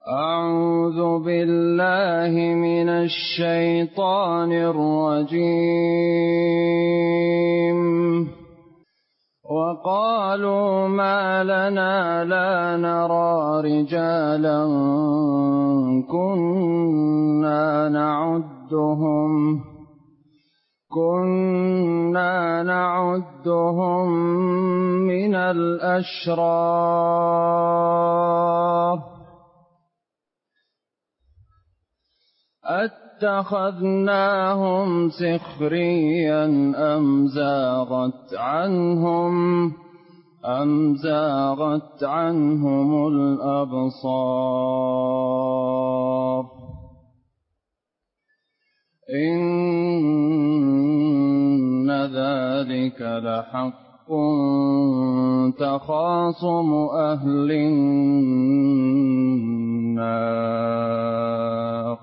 أعوذ بالله من الشيطان الرجيم. وقالوا ما لنا لا نرى رجالا كنا نعدهم من الأشرار أتخذناهم سخريا أم زاغت عنهم الأبصار إن ذلك لحق تخاصم أهل النار.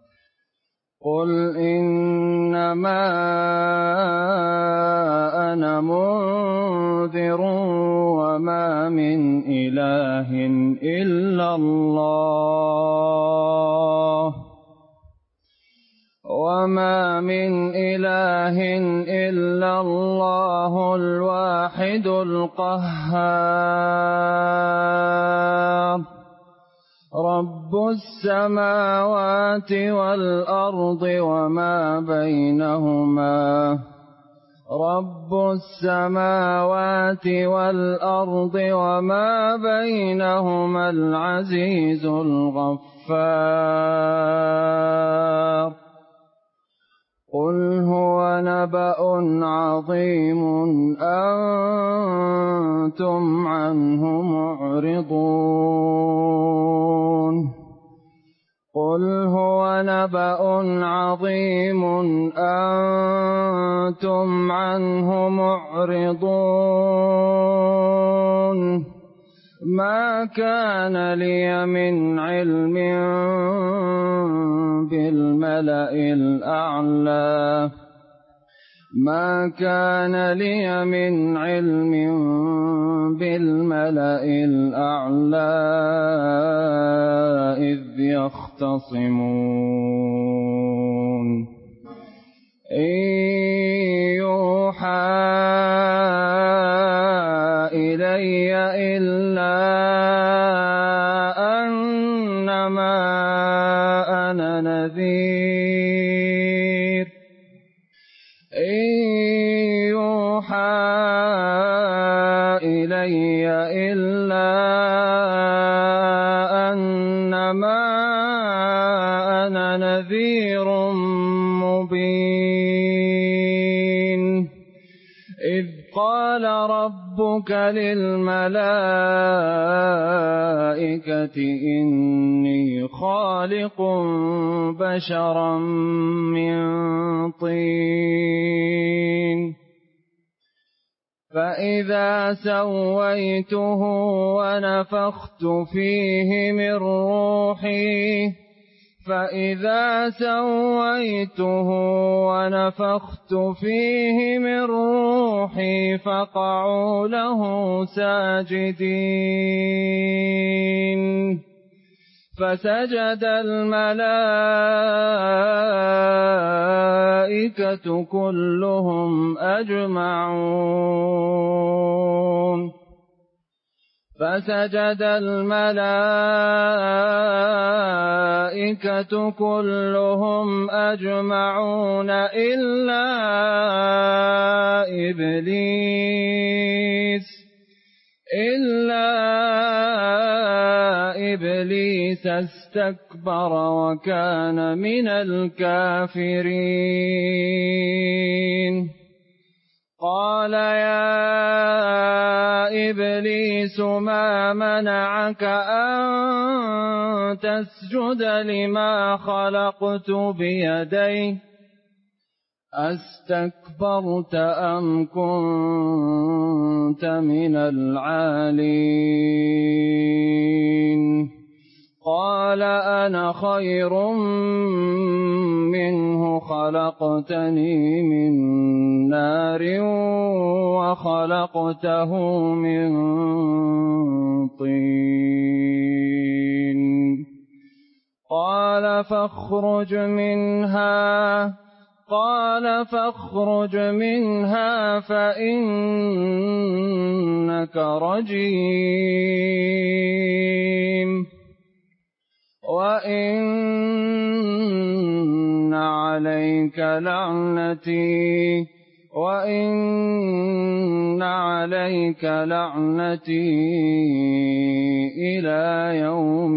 قل إنما أنا منذر وما من إله إلا الله الواحد القهار. رب السماوات والأرض وما بينهما العزيز الغفار. قل هو نبأ عظيم أنتم عنه معرضون. ما كان لي من علم بالملأ الأعلى إذ يختصمون. إن يوحى إلي إلا أنما أنا نذير مبين. إذ قال ربك للملائكة إني خالق بشرا من طين فإذا سويته ونفخت فيه من روحي فقعوا له ساجدين. فسجد الملائكة كلهم أجمعون إلا إبليس استكبر وكان من الكافرين. قال يا إبليس ما منعك أن تسجد لما خلقت بيدي أستكبرت أم كنت من العالين؟ قال أنا خير منه خلقتني من نار وخلقته من طين. قال فاخرج منها فإنك رجيم وإن عليك لعنتي إلى يوم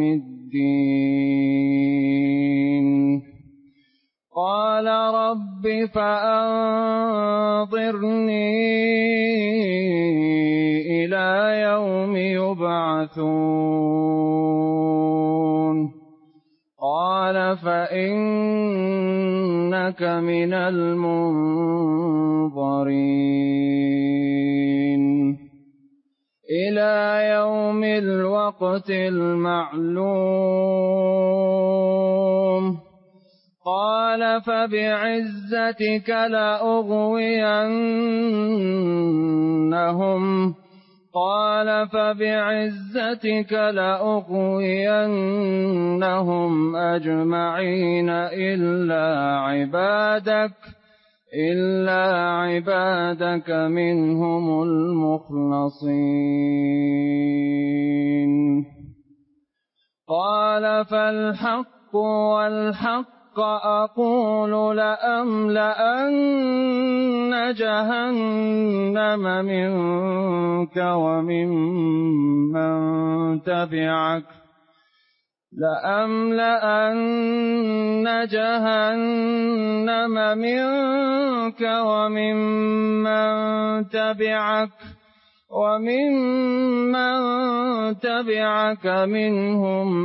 الدين. قال رب فأنظرني إلى يوم يبعثون. قال فإنك من المنظرين إلى يوم الوقت المعلوم. قال فبعزتك لأغوينهم أجمعين إلا عبادك منهم المخلصين. قال فالحق والحق أقول لأملأن جهنم منك وممن تبعك منهم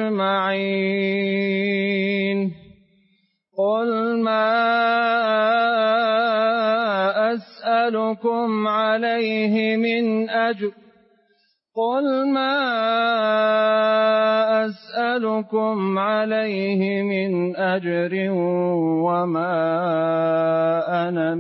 أجمعين. قل ما أسألكم عليه من أجر وما أنا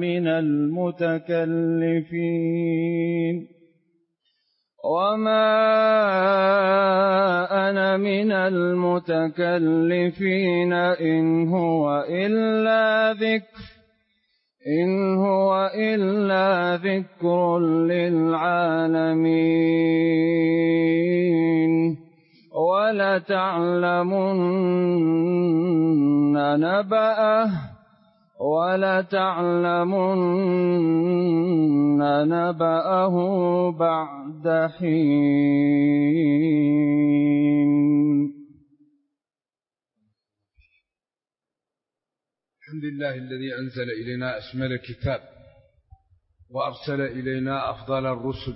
من المتكلفين إن هو إلا ذكر للعالمين. ولتعلمن نبأه بعد حين. الحمد لله الذي أنزل إلينا أشمل الكتاب وأرسل إلينا أفضل الرسل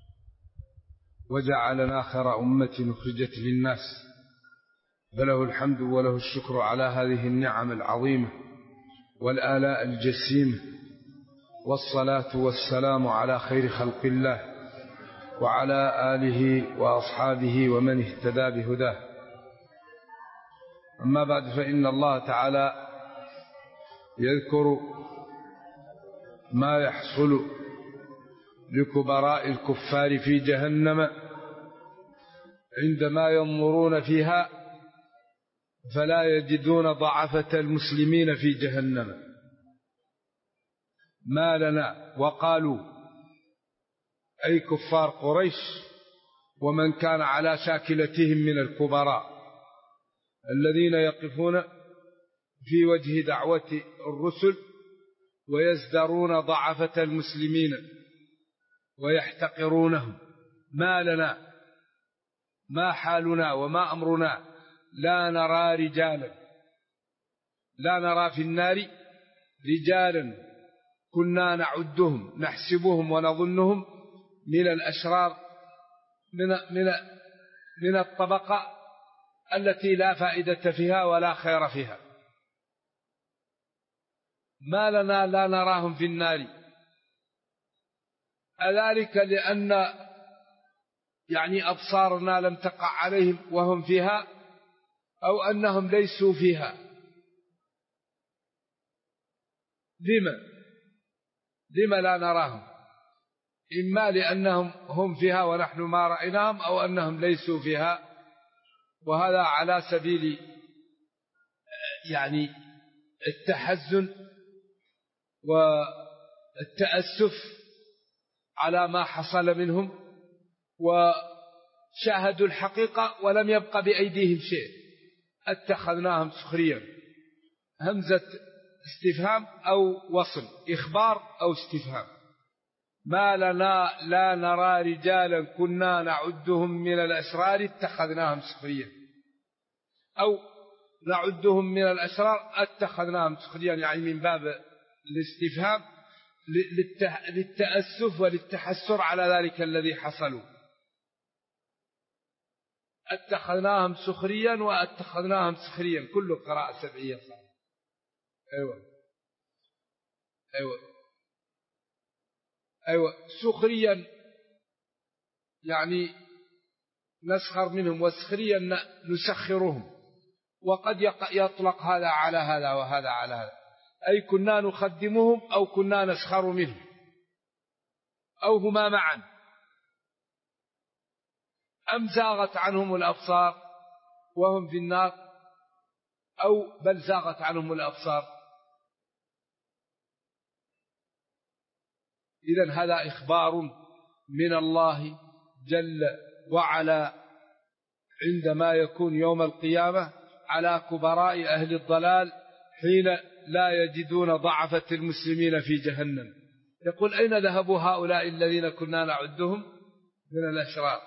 وجعلنا خير أمة أخرجت للناس، فله الحمد وله الشكر على هذه النعم العظيمة والآلاء الجسيمة، والصلاة والسلام على خير خلق الله وعلى آله وأصحابه ومن اهتدى بهداه. أما بعد، فإن الله تعالى يذكر ما يحصل لكبراء الكفار في جهنم عندما ينظرون فيها فلا يجدون ضعفة المسلمين في جهنم. ما لنا، وقالوا أي كفار قريش ومن كان على شاكلتهم من الكبراء الذين يقفون في وجه دعوة الرسل ويزدرون ضعفة المسلمين ويحتقرونهم. ما لنا، ما حالنا وما أمرنا، لا نرى في النار رجالا كنا نعدهم نحسبهم ونظنهم من الأشرار، من الطبقة التي لا فائدة فيها ولا خير فيها. ما لنا لا نراهم في النار، أذلك لأن أبصارنا لم تقع عليهم وهم فيها، أو أنهم ليسوا فيها؟ لما لا نراهم؟ إما لأنهم هم فيها ونحن ما رأيناهم، أو أنهم ليسوا فيها. وهذا على سبيل يعني التحزن والتأسف على ما حصل منهم، وشاهدوا الحقيقة ولم يبق بأيديهم شيء. اتخذناهم سخريا، همزة استفهام أو وصل، إخبار أو استفهام. ما لنا لا نرى رجالا كنا نعدهم من الأشرار اتخذناهم سخريا، أو نعدهم من الأشرار اتخذناهم سخريا، يعني من باب الاستفهام للتأسف وللتحسر على ذلك الذي حصلوا. اتخذناهم سخريا واتخذناهم سخريا، كل قراءة سبعية صح. أيوة سخريا يعني نسخر منهم، وسخريا نسخرهم. وقد يطلق هذا على هذا وهذا على هذا، أي كنا نخدمهم أو كنا نسخر منهم أو هما معا. أم زاغت عنهم الأبصار وهم في النار، أو بل زاغت عنهم الأبصار. إذن هذا إخبار من الله جل وعلا عندما يكون يوم القيامة على كبراء أهل الضلال حين لا يجدون ضعفة المسلمين في جهنم. يقول أين ذهبوا هؤلاء الذين كنا نعدهم من الأشرار؟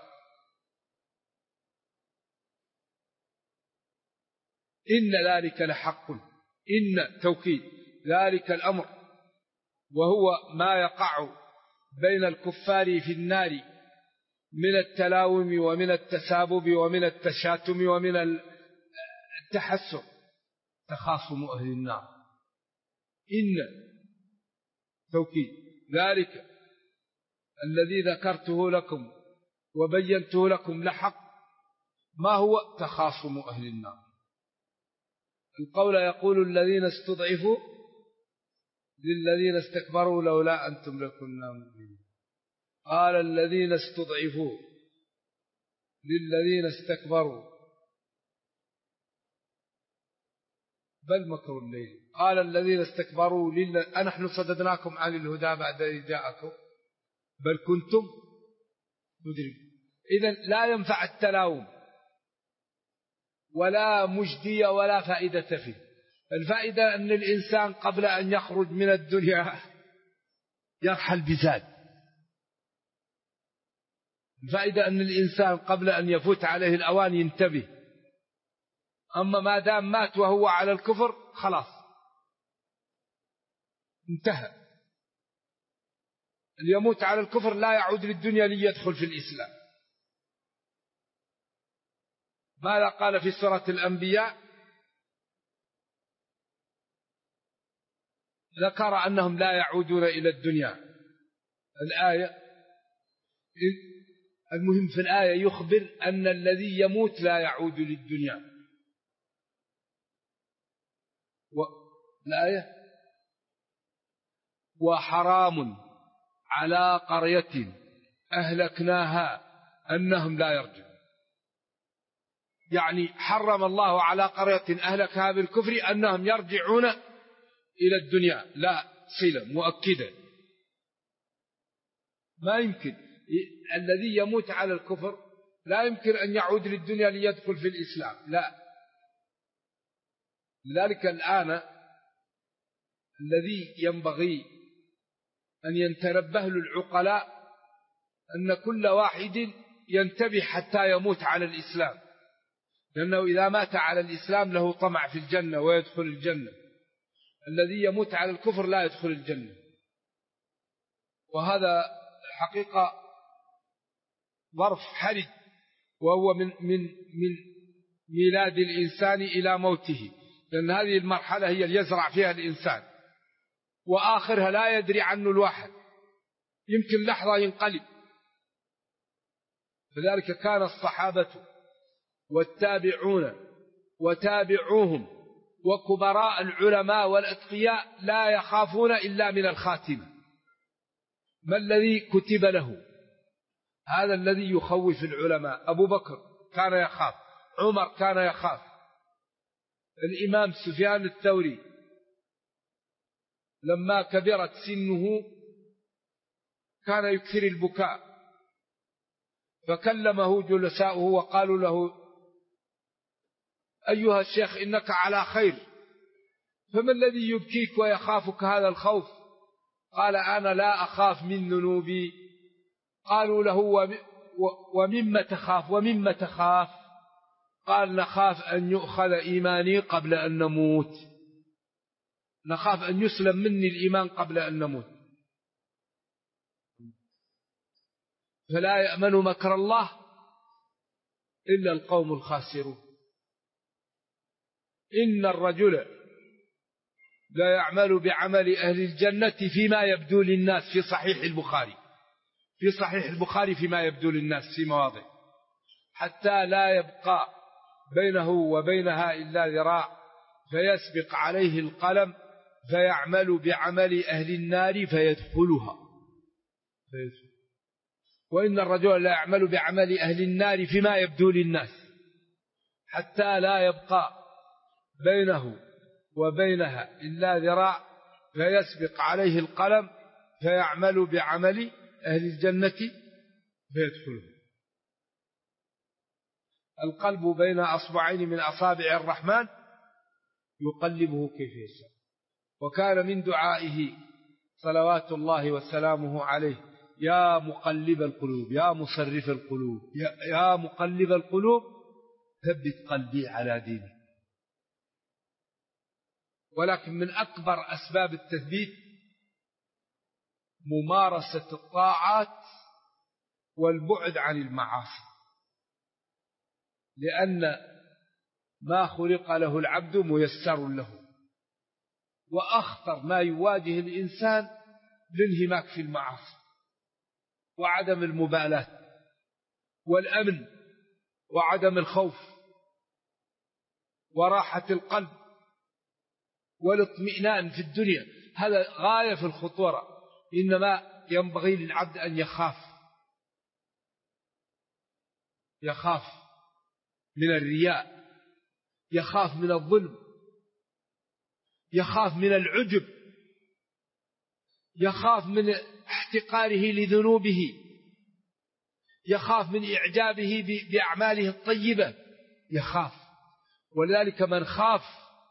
إن ذلك لحق، إن توكيد ذلك الأمر، وهو ما يقع بين الكفار في النار من التلاوم ومن التسابب ومن التشاتم ومن التحسر، تخاصم أهل النار. إن توكيد ذلك الذي ذكرته لكم وبينته لكم لحق، ما هو تخاصم أهل النار. القول يقول الذين استضعفوا للذين استكبروا لولا أنتم لكنا مؤمنين. قال الذين استضعفوا للذين استكبروا بل مكروا الليل. قال الذين استكبروا أنحن صددناكم عن الهدى بعد إذ جاءكم بل كنتم مجرمين. إذن لا ينفع التلاوم ولا مجدية ولا فائدة فيه. الفائدة أن الإنسان قبل أن يخرج من الدنيا يرحل بزاد. الفائدة أن الإنسان قبل أن يفوت عليه الأوان ينتبه. أما ما دام مات وهو على الكفر خلاص انتهى. اللي يموت على الكفر لا يعود للدنيا ليدخل في الإسلام. ماذا قال في سورة الأنبياء؟ ذكر أنهم لا يعودون إلى الدنيا. الآية المهم في الآية يخبر أن الذي يموت لا يعود للدنيا. الآية وحرام على قرية أهلكناها أنهم لا يرجعون. يعني حرم الله على قرية أهلكها بالكفر أنهم يرجعون إلى الدنيا، لا صلة مؤكدة. ما يمكن الذي يموت على الكفر لا يمكن أن يعود للدنيا ليدخل في الإسلام، لا. لذلك الآن الذي ينبغي أن ينتبه له العقلاء أن كل واحد ينتبه حتى يموت على الإسلام، لأنه إذا مات على الإسلام له طمع في الجنة ويدخل الجنة. الذي يموت على الكفر لا يدخل الجنة. وهذا الحقيقة ظرف حرج، وهو من ميلاد الإنسان إلى موته، لأن هذه المرحلة هي اللي يزرع فيها الإنسان، وآخرها لا يدري عنه الواحد، يمكن لحظة ينقلب. فذلك كان الصحابة والتابعون وتابعوهم وكبراء العلماء والأتقياء لا يخافون إلا من الخاتمة. ما الذي كتب له؟ هذا الذي يخوف العلماء. أبو بكر كان يخاف، عمر كان يخاف، الإمام سفيان الثوري لما كبرت سنه كان يكثر البكاء، فكلمه جلساؤه وقالوا له: أيها الشيخ إنك على خير، فما الذي يبكيك ويخافك هذا الخوف؟ قال: أنا لا أخاف من ذنوبي. قالوا له: ومما تخاف؟ ومما تخاف؟ قال: نخاف أن يؤخذ إيماني قبل أن نموت، نخاف أن يسلم مني الإيمان قبل أن نموت. فلا يأمن مكر الله إلا القوم الخاسرون. إن الرجل لا يعمل بعمل أهل الجنة فيما يبدو للناس، في صحيح البخاري، في صحيح البخاري فيما يبدو للناس في مواضع، حتى لا يبقى بينه وبينها إلا ذراع فيسبق عليه القلم فيعمل بعمل أهل النار فيدخلها. وإن الرجل لا يعمل بعمل أهل النار فيما يبدو للناس حتى لا يبقى بينه وبينها إلا ذراع فيسبق عليه القلم فيعمل بعمل أهل الجنة فيدخلها. القلب بين أصبعين من أصابع الرحمن يقلبه كيف يشاء. وكان من دعائه صلوات الله وسلامه عليه: يا مقلب القلوب، يا مصرف القلوب، يا مقلب القلوب ثبت قلبي على دينك. ولكن من أكبر أسباب التثبيت ممارسة الطاعات والبعد عن المعاصي، لأن ما خلق له العبد ميسر له، وأخطر ما يواجه الإنسان الانهماك في المعاصي وعدم المبالاة والأمن وعدم الخوف وراحة القلب والاطمئنان في الدنيا. هذا غاية في الخطورة. إنما ينبغي للعبد أن يخاف من الرياء، يخاف من الظلم، يخاف من العجب، يخاف من احتقاره لذنوبه، يخاف من إعجابه بأعماله الطيبة، يخاف. ولذلك من خاف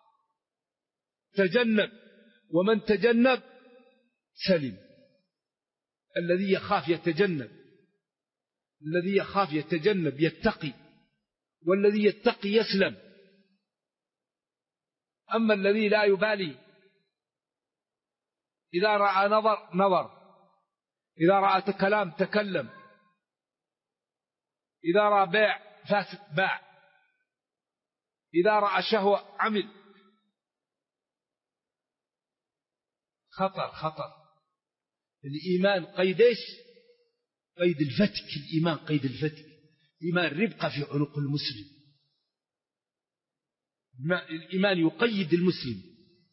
تجنب، ومن تجنب سلم. الذي يخاف يتجنب، الذي يخاف يتجنب يتقي، والذي يتقي يسلم. أما الذي لا يبالي، إذا رأى نظر، إذا رأى كلام تكلم، إذا رأى بيع فاسد باع، إذا رأى شهوة عمل. خطر. الإيمان قيد إيش؟ قيد الفتك. الإيمان قيد الفتك. الإيمان ربقة في عنق المسلم. الإيمان يقيد المسلم.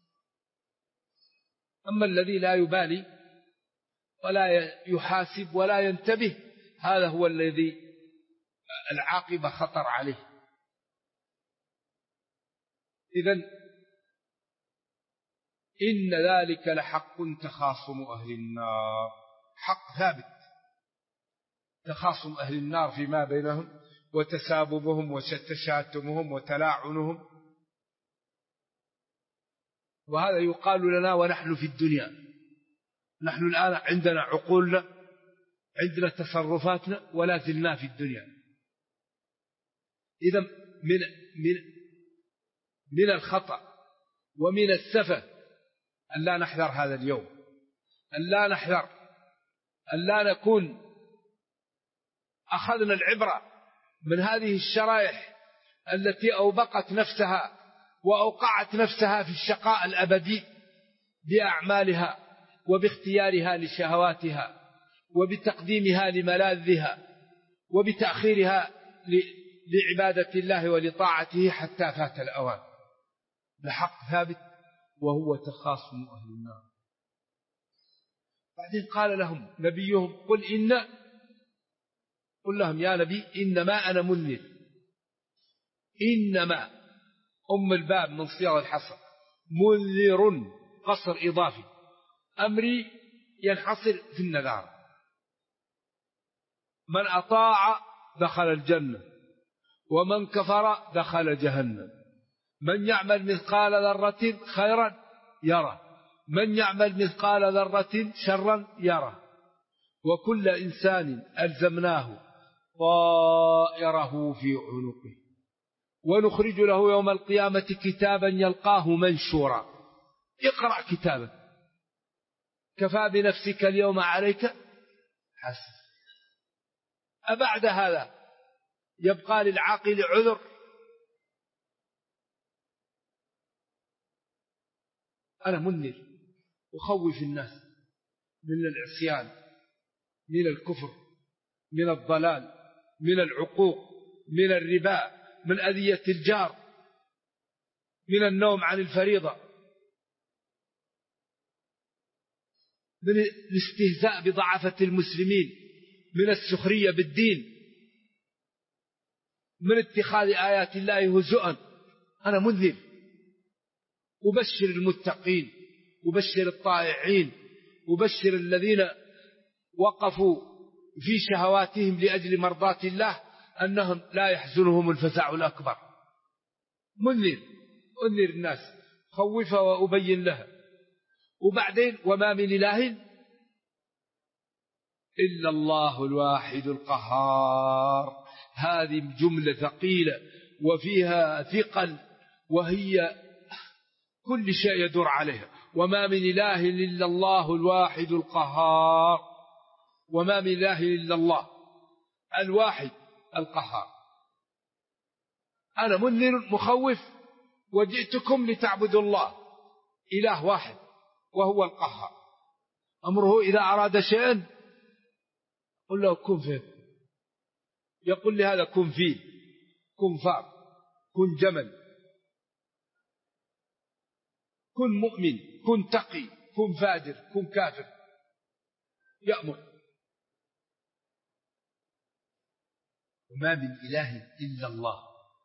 أما الذي لا يبالي ولا يحاسب ولا ينتبه، هذا هو الذي العاقبة خطر عليه. إذن إن ذلك لحق تخاصم أهل النار، حق ثابت، تخاصم أهل النار فيما بينهم وتساببهم وتشاتمهم وتلاعنهم. وهذا يقال لنا ونحن في الدنيا. نحن الآن عندنا عقولنا، عندنا تصرفاتنا، ولا زلنا في الدنيا. إذا من الخطأ ومن السفة أن لا نحذر هذا اليوم، أن لا نحذر، أن لا نكون أخذنا العبرة من هذه الشرائح التي أوبقت نفسها وأوقعت نفسها في الشقاء الأبدي بأعمالها وباختيارها لشهواتها وبتقديمها لملاذها وبتأخيرها لعبادة الله ولطاعته حتى فات الأوان. لحق ثابت وهو تخاصم أهل النار. بعدين قال لهم نبيهم: قل لهم يا نبي إنما أنا منذر، إنما الباب من صيغ الحصر، منذر قصر إضافي، أمري ينحصر في النذار. من أطاع دخل الجنة، ومن كفر دخل جهنم. من يعمل مثقال ذرة خيرا يره، من يعمل مثقال ذرة شرا يره. وكل إنسان ألزمناه طائره في عنقه، ونخرج له يوم القيامة كتابا يلقاه منشورا. اقرأ كتابك، كفى بنفسك اليوم عليك حسب. أبعد هذا يبقى للعاقل عذر؟ أنا منذر أخوف الناس من العصيان، من الكفر، من الضلال، من العقوق، من الربا، من أذية الجار، من النوم عن الفريضة، من الاستهزاء بضعفة المسلمين، من السخرية بالدين، من اتخاذ آيات الله هزؤا. أنا منذر أبشر المتقين، أبشر الطائعين، أبشر الذين وقفوا في شهواتهم لأجل مرضاة الله أنهم لا يحزنهم الفزع الأكبر. منذر أنذر الناس، خوفها وأبين لها. وبعدين وما من إله إلا الله الواحد القهار. هذه جملة ثقيلة وفيها ثقل، وهي كل شيء يدور عليها. وما من إله إلا الله الواحد القهار، وما من إله إلا الله الواحد القهار. أنا منذر مخوف، وجئتكم لتعبدوا الله إله واحد وهو القهار. أمره إذا أراد شيئا قل له كن فيه، يقول لي هذا كن فيه، كن فار، كن جمل، كن مؤمن، كن تقي، كن فاجر، كن كافر، يأمر. وما من إله إلا الله،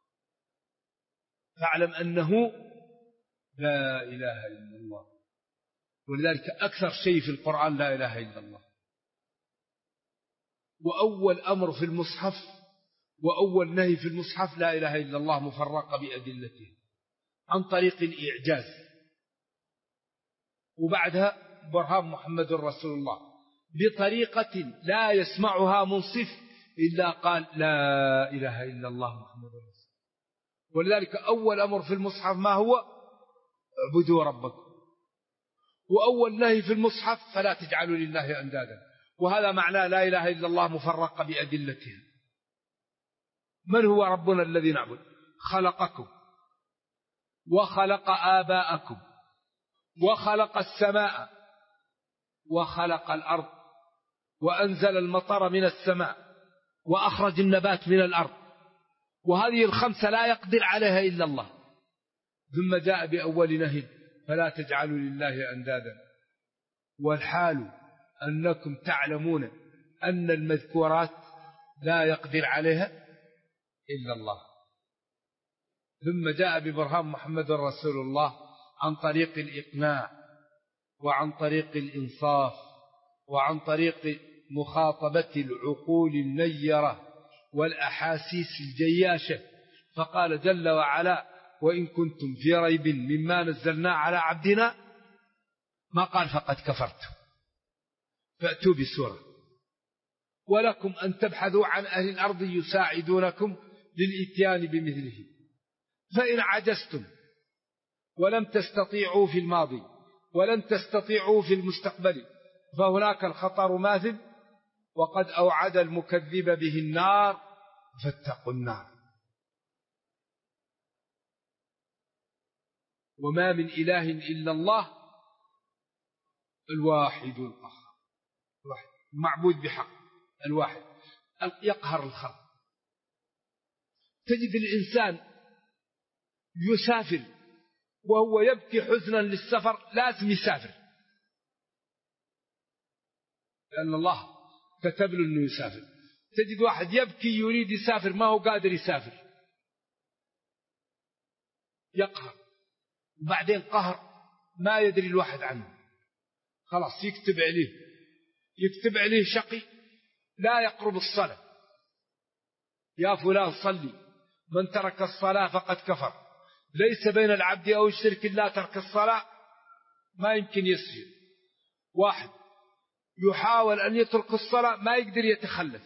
فاعلم أنه لا إله إلا الله. ولذلك أكثر شيء في القرآن لا إله إلا الله. وأول أمر في المصحف وأول نهي في المصحف لا إله إلا الله، مفرقة بأدلته عن طريق الإعجاز، وبعدها برهان محمد رسول الله بطريقة لا يسمعها منصف إلا قال لا إله إلا الله محمد رسول الله. ولذلك أول أمر في المصحف ما هو؟ اعبدوا ربكم. وأول نهي في المصحف فلا تجعلوا لله أندادا. وهذا معنى لا إله إلا الله مفرقة بأدلتها. من هو ربنا الذي نعبد؟ خلقكم وخلق آباءكم وخلق السماء وخلق الأرض وأنزل المطر من السماء وأخرج النبات من الأرض. وهذه الخمسة لا يقدر عليها إلا الله. ثم جاء بأول نهي فلا تجعلوا لله أندادا، والحال أنكم تعلمون أن المذكورات لا يقدر عليها إلا الله. ثم جاء ببرهان محمد رسول الله عن طريق الإقناع وعن طريق الإنصاف وعن طريق مخاطبة العقول النيرة والأحاسيس الجياشة. فقال جل وعلا وإن كنتم في ريب مما نزلنا على عبدنا، ما قال فقد كفرتم، فأتوا بسورة، ولكم أن تبحثوا عن أهل الأرض يساعدونكم للإتيان بمثله. فإن عجزتم ولم تستطيعوا في الماضي ولن تستطيعوا في المستقبل فهناك الخطر ماثل، وقد أوعد المكذب به النار فاتقوا النار. وما من إله إلا الله الواحد القهار، معبود بحق الواحد يقهر الخلق. تجد الإنسان يسافر وهو يبكي حزنا للسفر، لازم يسافر لأن الله كتب له أنه يسافر. تجد واحد يبكي يريد يسافر ما هو قادر يسافر. يقهر، وبعدين قهر ما يدري الواحد عنه، خلاص يكتب عليه شقي لا يقرب الصلاة. يا فلان صلي، من ترك الصلاة فقد كفر. ليس بين العبد أو الشرك إلا ترك الصلاة، ما يمكن يسجد. واحد يحاول أن يترك الصلاة ما يقدر يتخلف.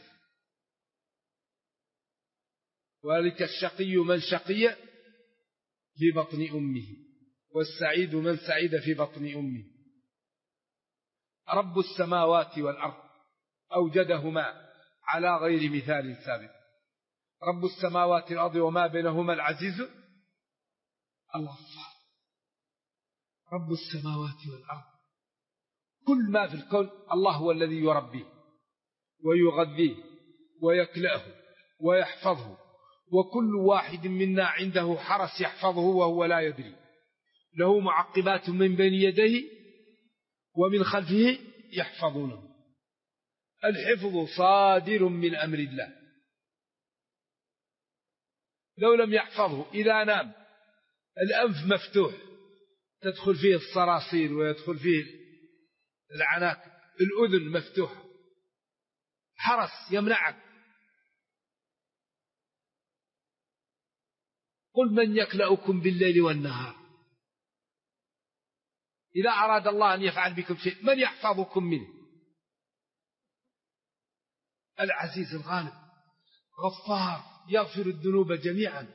ولك الشقي من شقي في بطن أمه، والسعيد من سعيد في بطن أمه. رب السماوات والأرض أوجدهما على غير مثال سابق. رب السماوات والأرض وما بينهما العزيز الغفار. رب السماوات والأرض، كل ما في الكون الله هو الذي يربيه ويغذيه ويكلأه ويحفظه، وكل واحد منا عنده حرس يحفظه وهو لا يدري. له معقبات من بين يديه ومن خلفه يحفظونه. الحفظ صادر من أمر الله. لو لم يحفظه إذا نام الأنف مفتوح تدخل فيه الصراصير ويدخل فيه العناكب، الأذن مفتوحة، حرس يمنعك. قل من يكلأكم بالليل والنهار. إذا أراد الله أن يفعل بكم شيء من يحفظكم منه؟ العزيز الغالب غفار يغفر الذنوب جميعا.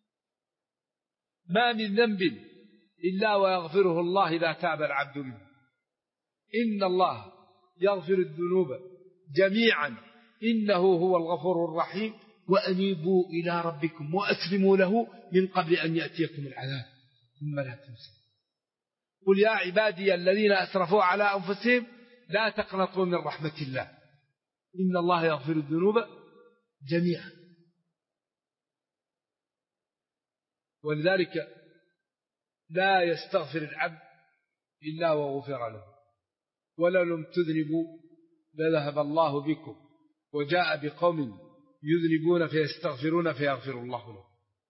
ما من ذنب إلا ويغفره الله إذا تاب العبد منه. إن الله يغفر الذنوب جميعا إنه هو الغفور الرحيم، وأنيبوا إلى ربكم وأسلموا له من قبل أن يأتيكم العذاب ثم لا تنسوا. قل يا عبادي الذين أسرفوا على أنفسهم لا تقنطوا من رحمة الله إن الله يغفر الذنوب جميعا. ولذلك لا يستغفر العبد إلا وغفر له. ولو لم تذنبوا لذهب الله بكم وجاء بقوم يذنبون فيستغفرون فيغفر الله له.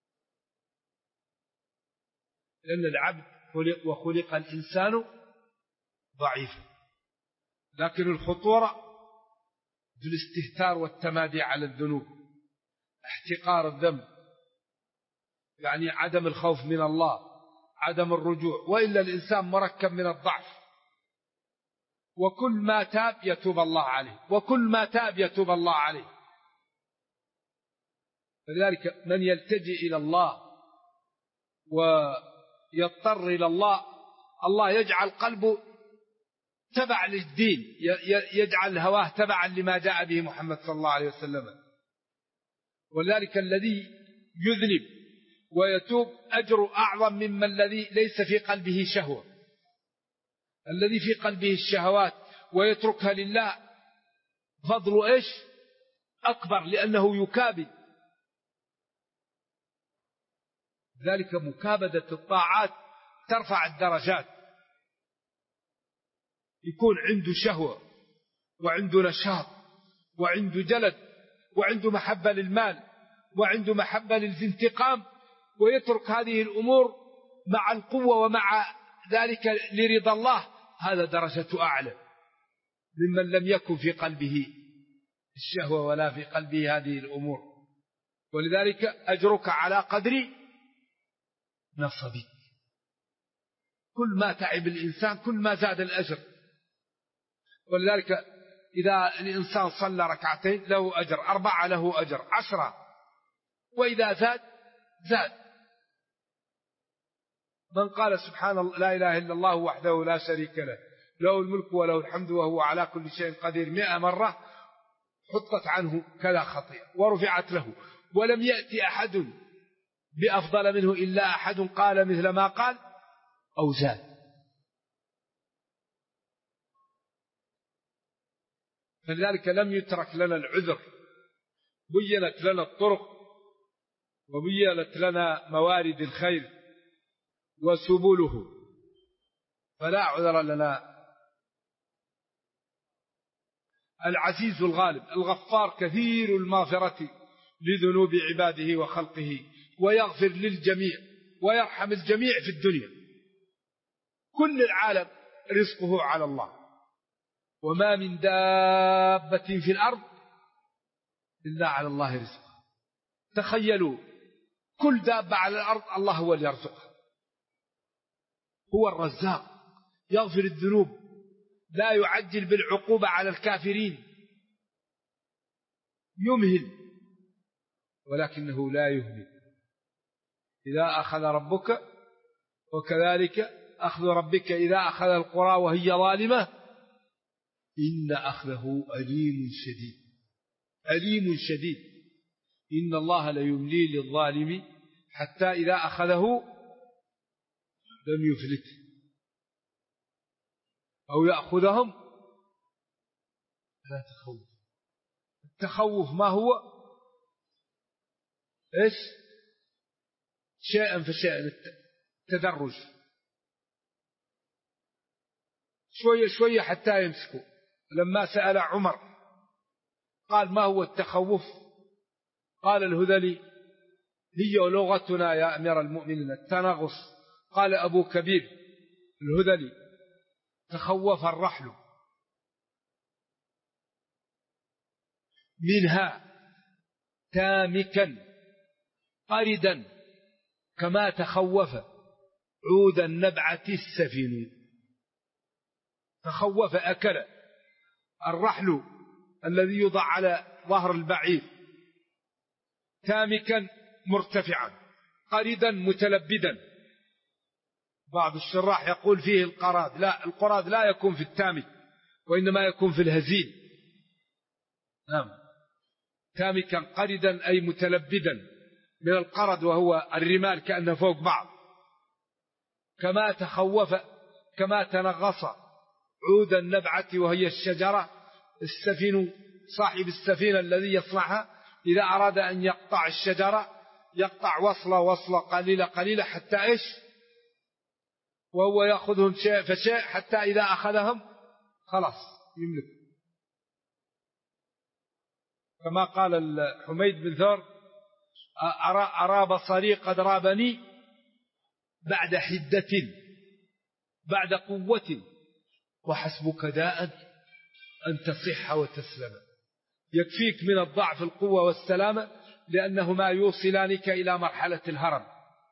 لأن العبد وخلق الإنسان ضعيفا، لكن الخطورة في الاستهتار والتمادي على الذنوب، احتقار الذنب، يعني عدم الخوف من الله، عدم الرجوع. وإلا الإنسان مركب من الضعف، وكل ما تاب يتوب الله عليه، وكل ما تاب يتوب الله عليه. فلذلك من يلتجئ إلى الله ويضطر إلى الله، الله يجعل قلبه تبع للدين، يجعل هواه تبعا لما جاء به محمد صلى الله عليه وسلم. ولذلك الذي يذنب ويتوب أجر أعظم ممن الذي ليس في قلبه شهوة. الذي في قلبه الشهوات ويتركها لله فضل إيش أكبر، لأنه يكابد. ذلك مكابدة الطاعات ترفع الدرجات. يكون عنده شهوة وعنده نشاط وعنده جلد وعنده محبة للمال وعنده محبة للانتقام، ويترك هذه الأمور مع القوة ومع ذلك لرضا الله، هذا درجة أعلى ممن لم يكن في قلبه الشهوة ولا في قلبه هذه الأمور. ولذلك أجرك على قدر نصبك. كل ما تعب الإنسان كل ما زاد الأجر. ولذلك إذا الإنسان صلى ركعتين له أجر، 4 له أجر، 10، وإذا زاد زاد. من قال سبحان الله لا إله إلا الله وحده لا شريك له له الملك وله الحمد وهو على كل شيء قدير 100 مرة حطت عنه كذا خطيئة ورفعت له. ولم يأتي أحد بأفضل منه إلا أحد قال مثل ما قال أو زاد. فلذلك لم يترك لنا العذر، بينت لنا الطرق وبينت لنا موارد الخير وسبله، فلا عذر لنا. العزيز الغالب الغفار كثير المغفرة لذنوب عباده وخلقه، ويغفر للجميع ويرحم الجميع في الدنيا. كل العالم رزقه على الله، وما من دابة في الأرض إلا على الله رزقها. تخيلوا كل دابة على الأرض الله هو اللي يرزقها، هو الرزاق، يغفر الذنوب، لا يعجل بالعقوبة على الكافرين، يمهل ولكنه لا يهمل. إذا أخذ ربك وكذلك أخذ ربك إذا أخذ القرى وهي ظالمة إن أخذه أليم شديد. أليم شديد. إن الله ليملي للظالم حتى إذا أخذه لم يفلته أو يأخذهم لا تخوف. التخوف ما هو؟ إيش؟ شيئا فشيئا، التدرج، شوية شوية حتى يمسكوا. لما سأل عمر قال ما هو التخوف؟ قال الهذلي هي لغتنا يا أمير المؤمنين التنغص. قال أبو كبير الهذلي تخوف الرحل منها تامكا قردا كما تخوف عود النبعة السفن. تخوف أكل الرحل الذي يوضع على ظهر البعير تامكا مرتفعا قردا متلبدا. بعض الشراح يقول فيه القراد، لا، القراد لا يكون في التامك وإنما يكون في الهزيل. نعم، تامكا قردا أي متلبدا من القرد وهو الرمال كأنه فوق بعض. كما تخوف كما تنغص عود النبعة وهي الشجرة السفن، صاحب السفينة الذي يصنعها إذا أراد أن يقطع الشجرة يقطع وصلة قليلة قليلة حتى إيش، وهو يأخذهم شيء فشيء حتى إذا أخذهم خلاص يملك. كما قال حميد بن ثور أرى بصري قد رابني بعد حدة بعد قوة وحسبك داء أن تصح وتسلم. يكفيك من الضعف القوة والسلامة لأنهما يوصلانك إلى مرحلة الهرم.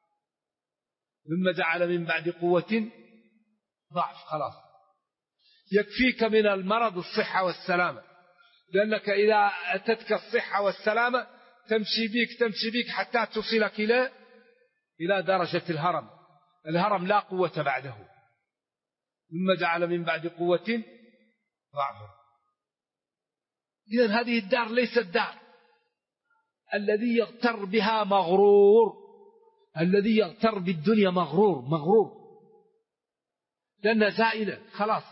ثم جعل من بعد قوة ضعف، خلاص يكفيك من المرض الصحة والسلامة، لأنك إذا أتتك الصحة والسلامة تمشي بك حتى تصلك إلى درجة الهرم. الهرم لا قوة بعده. ثم جعل من بعد قوة ضعفا. إذن هذه الدار ليست دار. الذي يغتر بها مغرور، الذي يغتر بالدنيا مغرور لأنها زائلة خلاص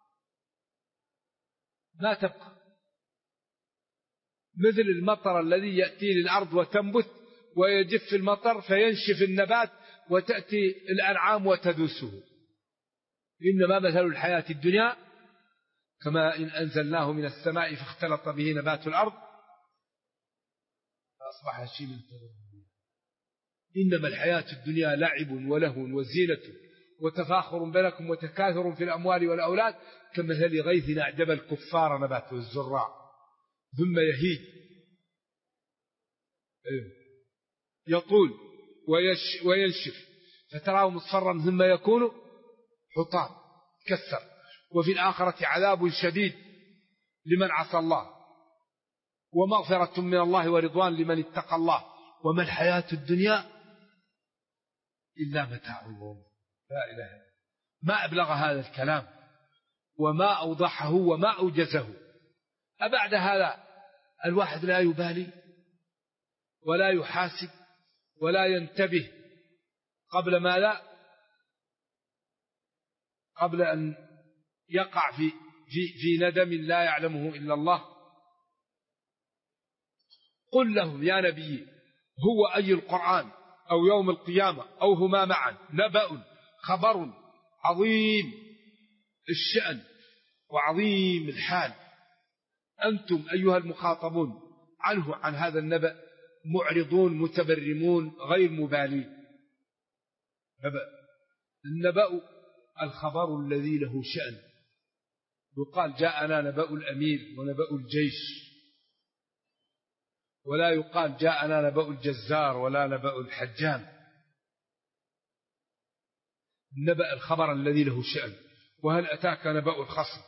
ما تبقى. مثل المطر الذي يأتي للأرض وتنبت ويجف المطر فينشف النبات وتأتي الأنعام وتدوسه. إنما مثل الحياة الدنيا كما إن أنزلناه من السماء فاختلط به نبات الأرض فأصبح هشيما تذروه. إنما الحياة الدنيا لعب ولهو وزينة وتفاخر بينكم وتكاثر في الأموال والأولاد كمثل غيث أعجب الكفار نباته الزراع ثم يهيج يطول وينشف فتراه مصفرا ثم يكون حطام كسر. وفي الآخرة عذاب شديد لمن عصى الله ومغفرة من الله ورضوان لمن اتقى الله. وما الحياة الدنيا إلا متاع الغرور. لا إله إلا الله. ما أبلغ هذا الكلام وما أوضحه وما أوجزه. أبعد هذا الواحد لا يبالي ولا يحاسب ولا ينتبه قبل ما لا قبل أن يقع في ندم لا يعلمه إلا الله. قل لهم يا نبي هو أي القرآن أو يوم القيامة أو هما معا نبأ خبر عظيم الشأن وعظيم الحال. أنتم أيها المخاطبون عنه عن هذا النبأ معرضون متبرمون غير مبالين. النبأ الخبر الذي له شأن، يقال جاءنا نبأ الأمير ونبأ الجيش، ولا يقال جاءنا نبأ الجزار ولا نبأ الحجام. النبأ الخبر الذي له شأن. وهل أتاك نبأ الخصم؟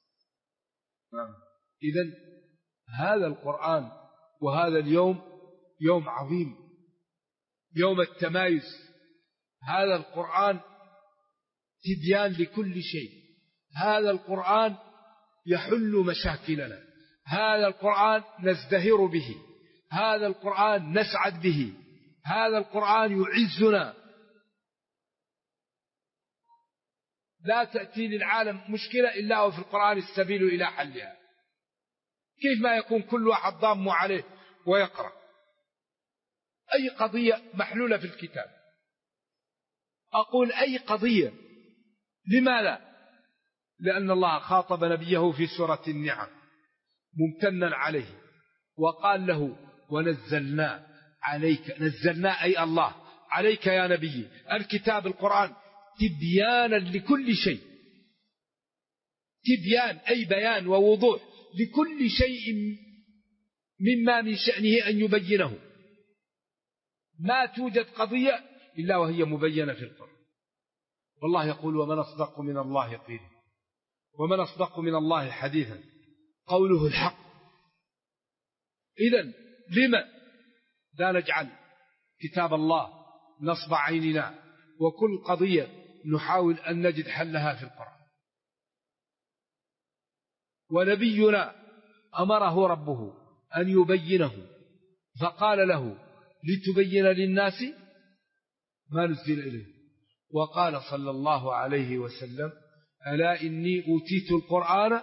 إذن هذا القرآن وهذا اليوم يوم عظيم، يوم التمايز. هذا القرآن تبيان لكل شيء، هذا القرآن يحل مشاكلنا، هذا القرآن نزدهر به، هذا القرآن نسعد به، هذا القرآن يعزنا. لا تأتي للعالم مشكلة إلا وفي القرآن السبيل إلى حلها. كيف ما يكون كل واحد ضام عليه ويقرأ أي قضية محلولة في الكتاب. أقول أي قضية. لماذا؟ لأن الله خاطب نبيه في سورة النعم ممتنا عليه وقال له ونزلنا عليك، نزلنا أي الله عليك يا نبي الكتاب القرآن تبيانا لكل شيء. تبيان أي بيان ووضوح لكل شيء مما من شأنه أن يبينه. ما توجد قضية إلا وهي مبينة في القرآن. والله يقول ومن أصدق من الله قيلا ومن أصدق من الله حديثا قوله الحق. إذن لما لا نجعل كتاب الله نصب عيننا وكل قضية نحاول أن نجد حلها في القرآن؟ ونبينا أمره ربه أن يبينه فقال له لتبين للناس ما نزل إليه. وقال صلى الله عليه وسلم ألا إني أوتيت القرآن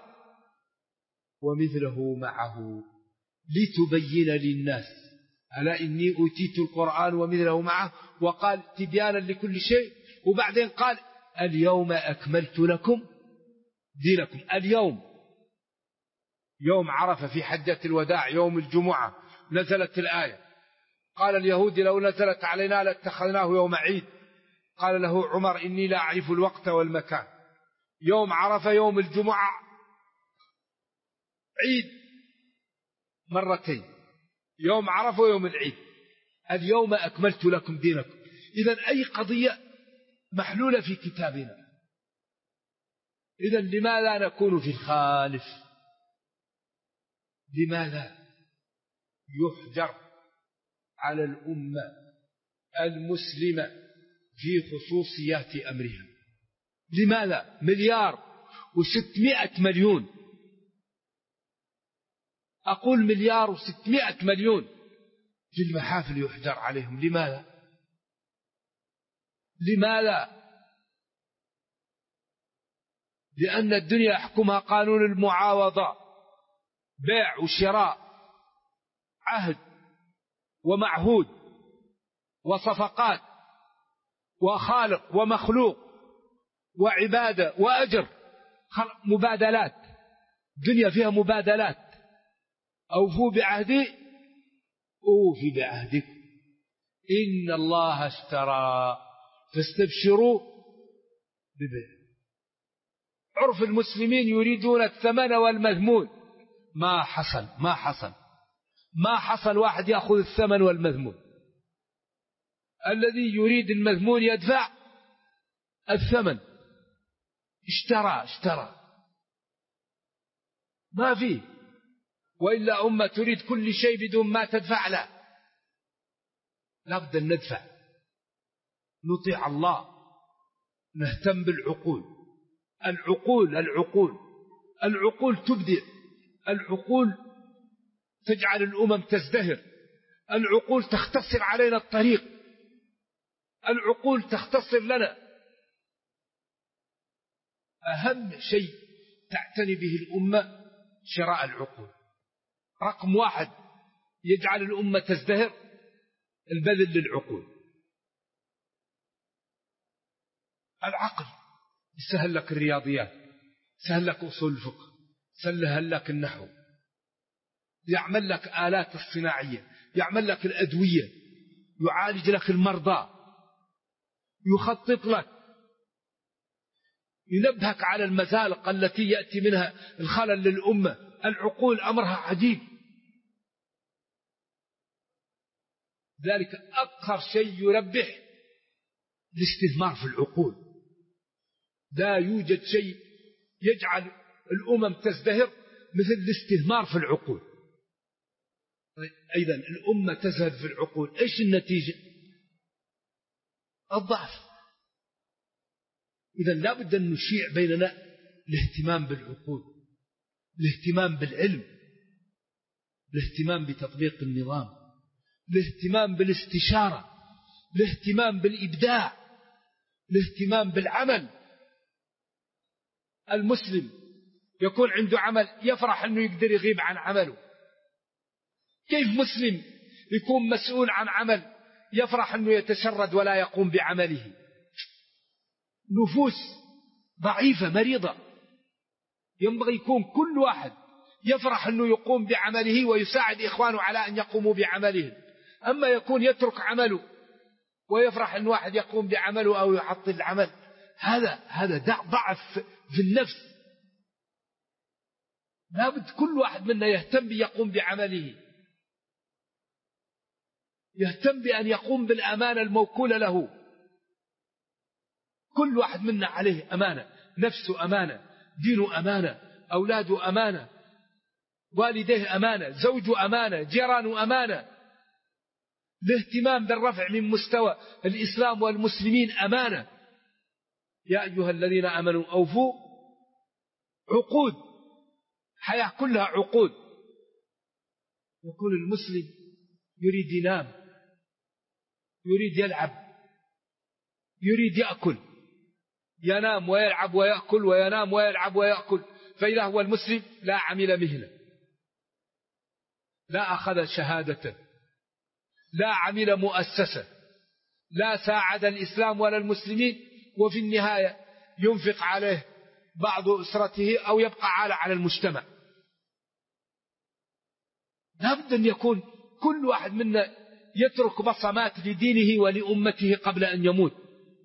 ومثله معه لتبين للناس. ألا إني أوتيت القرآن ومثله معه، وقال تبيانا لكل شيء. وبعدين قال اليوم أكملت لكم دينكم. اليوم يوم عرفة في حجة الوداع يوم الجمعة نزلت الآية. قال اليهود لو نزلت علينا لاتخذناه يوم عيد. قال له عمر إني لا أعرف الوقت والمكان. يوم عرفة يوم الجمعة عيد مرتين، يوم عرفة ويوم العيد. اليوم أكملت لكم دينكم. إذن أي قضية محلولة في كتابنا. إذن لماذا نكون في الخالف؟ لماذا يحجر على الأمة المسلمة في خصوصيات أمرها؟ لماذا 1,600,000,000,000 أقول 1,600,000,000,000 في المحافل يحجر عليهم؟ لماذا؟ لماذا؟ لأن الدنيا يحكمها قانون المعاوضة، بيع وشراء، عهد ومعهود وصفقات وخالق ومخلوق وعبادة وأجر، مبادلات. دنيا فيها مبادلات. أوفوا بعهدي أوفي بعهدكم إن الله اشترى فاستبشروا ببيع. عرف المسلمين يريدون الثمن والمذمون. ما حصل واحد يأخذ الثمن والمذمون. الذي يريد المذمون يدفع الثمن. اشترى ما فيه. وإلا أمة تريد كل شيء بدون ما تدفع له. لابد أن ندفع، نطيع الله، نهتم بالعقول. العقول تبدع، العقول تجعل الأمم تزدهر، العقول تختصر علينا الطريق، العقول تختصر لنا. أهم شيء تعتني به الأمة شراء العقول. رقم 1 يجعل الأمة تزدهر البذل للعقول. العقل يسهل لك الرياضيات، يسهل لك أصول الفقه، يسهل لك النحو، يعمل لك آلات الصناعية، يعمل لك الأدوية، يعالج لك المرضى، يخطط لك، ينبهك على المزالق التي يأتي منها الخلل للأمة. العقول أمرها عجيب. ذلك أكثر شيء يربح الاستثمار في العقول. لا يوجد شيء يجعل الأمم تزدهر مثل الاستثمار في العقول. أيضا الأمة تزهد في العقول، إيش النتيجة؟ الضعف. إذا لا بد أن نشيع بيننا الاهتمام بالعقول، الاهتمام بالعلم، الاهتمام بتطبيق النظام، الاهتمام بالاستشارة، الاهتمام بالإبداع، الاهتمام بالعمل. المسلم يكون عنده عمل يفرح أنه يقدر يغيب عن عمله. كيف مسلم يكون مسؤول عن عمل يفرح أنه يتشرد ولا يقوم بعمله؟ نفوس ضعيفة مريضة. ينبغي يكون كل واحد يفرح أنه يقوم بعمله ويساعد إخوانه على أن يقوموا بعملهم. أما يكون يترك عمله ويفرح أن واحد يقوم بعمله أو يعطل العمل، هذا ضعف في النفس. لابد كل واحد منا يهتم بيقوم بعمله، يهتم بأن يقوم بالأمانة الموكولة له. كل واحد منا عليه أمانة، نفسه أمانة، دينه أمانة، أولاده أمانة، والديه أمانة، زوجه أمانة، جيرانه أمانة. الاهتمام بالرفع من مستوى الإسلام والمسلمين أمانة. يا أيها الذين آمنوا أوفوا عقود. حياة كلها عقود. يكون المسلم يريد ينام، يريد يلعب، يريد يأكل، ينام ويلعب ويأكل وينام ويلعب ويأكل. فإذا هو المسلم لا عمل مهنة، لا أخذ شهادة، لا عمل مؤسسة، لا ساعد الإسلام ولا المسلمين، وفي النهاية ينفق عليه بعض أسرته أو يبقى عالة على المجتمع. لا بد أن يكون كل واحد منا يترك بصمات لدينه ولأمته قبل أن يموت.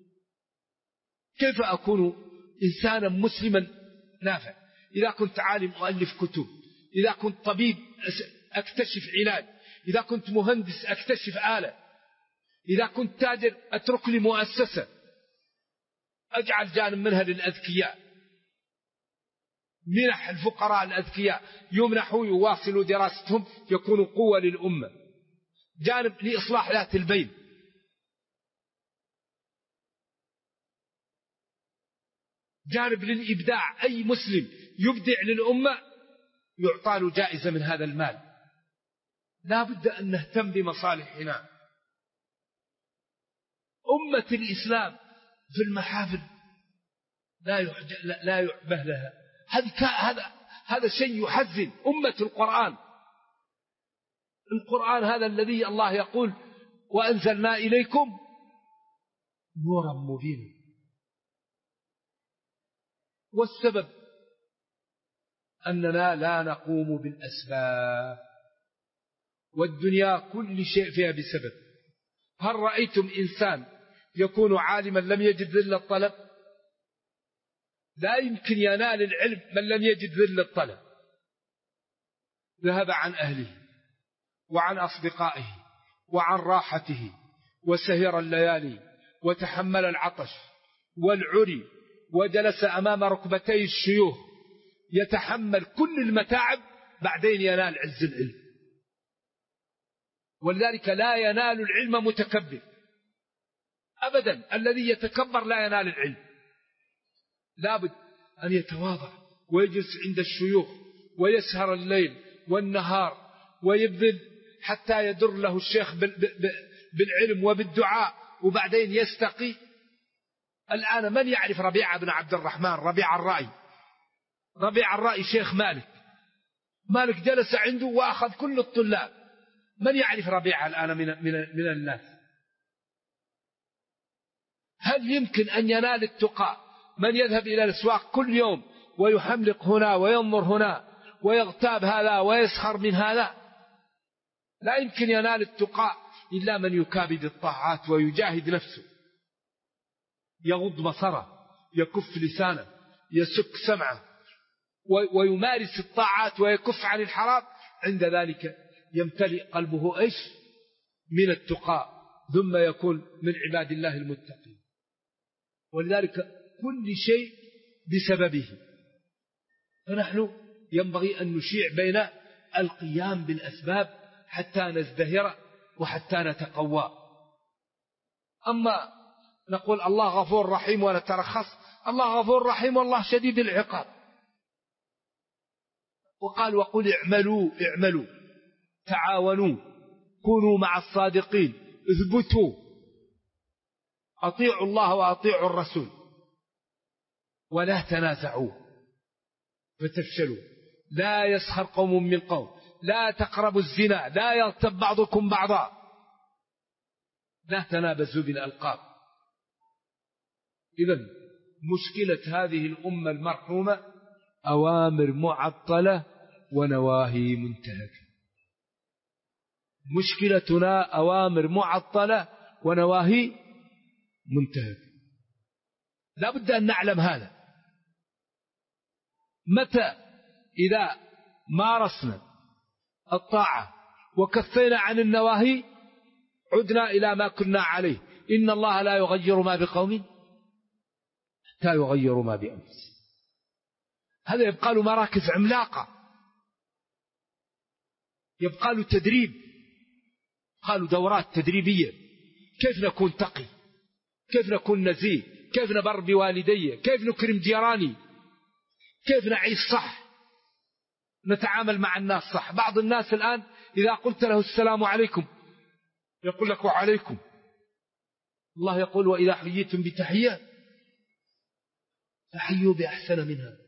كيف أكون إنسانا مسلما نافع؟ إذا كنت عالم أؤلف كتب، إذا كنت طبيب أكتشف علاج، إذا كنت مهندس أكتشف آلة، إذا كنت تاجر أترك لي مؤسسة أجعل جانب منها للأذكياء، منح الفقراء الأذكياء يمنحوا يواصلوا دراستهم يكونوا قوة للأمة، جانب لإصلاح ذات البين. جانب للإبداع. أي مسلم يبدع للأمة يعطى له جائزة من هذا المال. لا بد أن نهتم بمصالحنا. أمة الإسلام في المحافل لا يعبه لها. هذا شيء يحزن. أمة القرآن هذا الذي الله يقول وأنزلنا إليكم نورا مبينا. والسبب أننا لا نقوم بالأسباب، والدنيا كل شيء فيها بسبب. هل رأيتم إنسان يكون عالما لم يجد ذل الطلب؟ لا يمكن ينال العلم من لم يجد ذل الطلب. ذهب عن أهله وعن أصدقائه وعن راحته وسهر الليالي وتحمل العطش والعري وجلس أمام ركبتي الشيوخ يتحمل كل المتاعب، بعدين ينال عز العلم. ولذلك لا ينال العلم متكبر أبدا. الذي يتكبر لا ينال العلم. لابد أن يتواضع ويجلس عند الشيوخ ويسهر الليل والنهار ويبذل حتى يدر له الشيخ بالعلم وبالدعاء، وبعدين يستقي. الآن من يعرف ربيعة بن عبد الرحمن ربيع الرائي شيخ مالك جلس عنده وأخذ كل الطلاب. من يعرف ربيعة الآن من الناس؟ هل يمكن أن ينال التقى من يذهب إلى الأسواق كل يوم ويحملق هنا وينظر هنا ويغتاب هذا ويسخر من هذا؟ لا يمكن ينال التقى إلا من يكابد الطاعات ويجاهد نفسه. يغض بصره، يكف لسانه، يسك سمعه، ويمارس الطاعات ويكف عن الحرام، عند ذلك يمتلئ قلبه إيش؟ من التقى، ثم يكون من عباد الله المتقين. ولذلك كل شيء بسببه. فنحن ينبغي أن نشيع بين القيام بالأسباب حتى نزدهر وحتى نتقوى. أما نقول الله غفور رحيم ونترخص، الله غفور رحيم والله شديد العقاب. وقال وقل اعملوا تعاونوا كونوا مع الصادقين اثبتوا أطيعوا الله وأطيعوا الرسول ولا تنازعوا فتفشلوا. لا يسخر قوم من قوم، لا تقربوا الزنا، لا يغتب بعضكم بعضا، لا تنابزوا بالألقاب. إذن مشكلة هذه الأمة المرحومة أوامر معطلة ونواهي منتهكة. مشكلتنا أوامر معطلة ونواهي منتهكة. لا بد أن نعلم هذا. متى إذا مارسنا الطاعة وكفينا عن النواهي عدنا إلى ما كنا عليه. إن الله لا يغير ما بقوم حتى يغيروا ما بأنفسهم. هذا يبقى له مراكز عملاقة، يبقى له تدريب، يبقى له دورات تدريبية. كيف نكون تقي، كيف نكون نزيه، كيف نبر بوالدي، كيف نكرم جيراني، كيف نعيش صح، نتعامل مع الناس صح. بعض الناس الآن إذا قلت له السلام عليكم يقول لك وعليكم. الله يقول وإذا حييتم بتحية فحيوا بأحسن منها.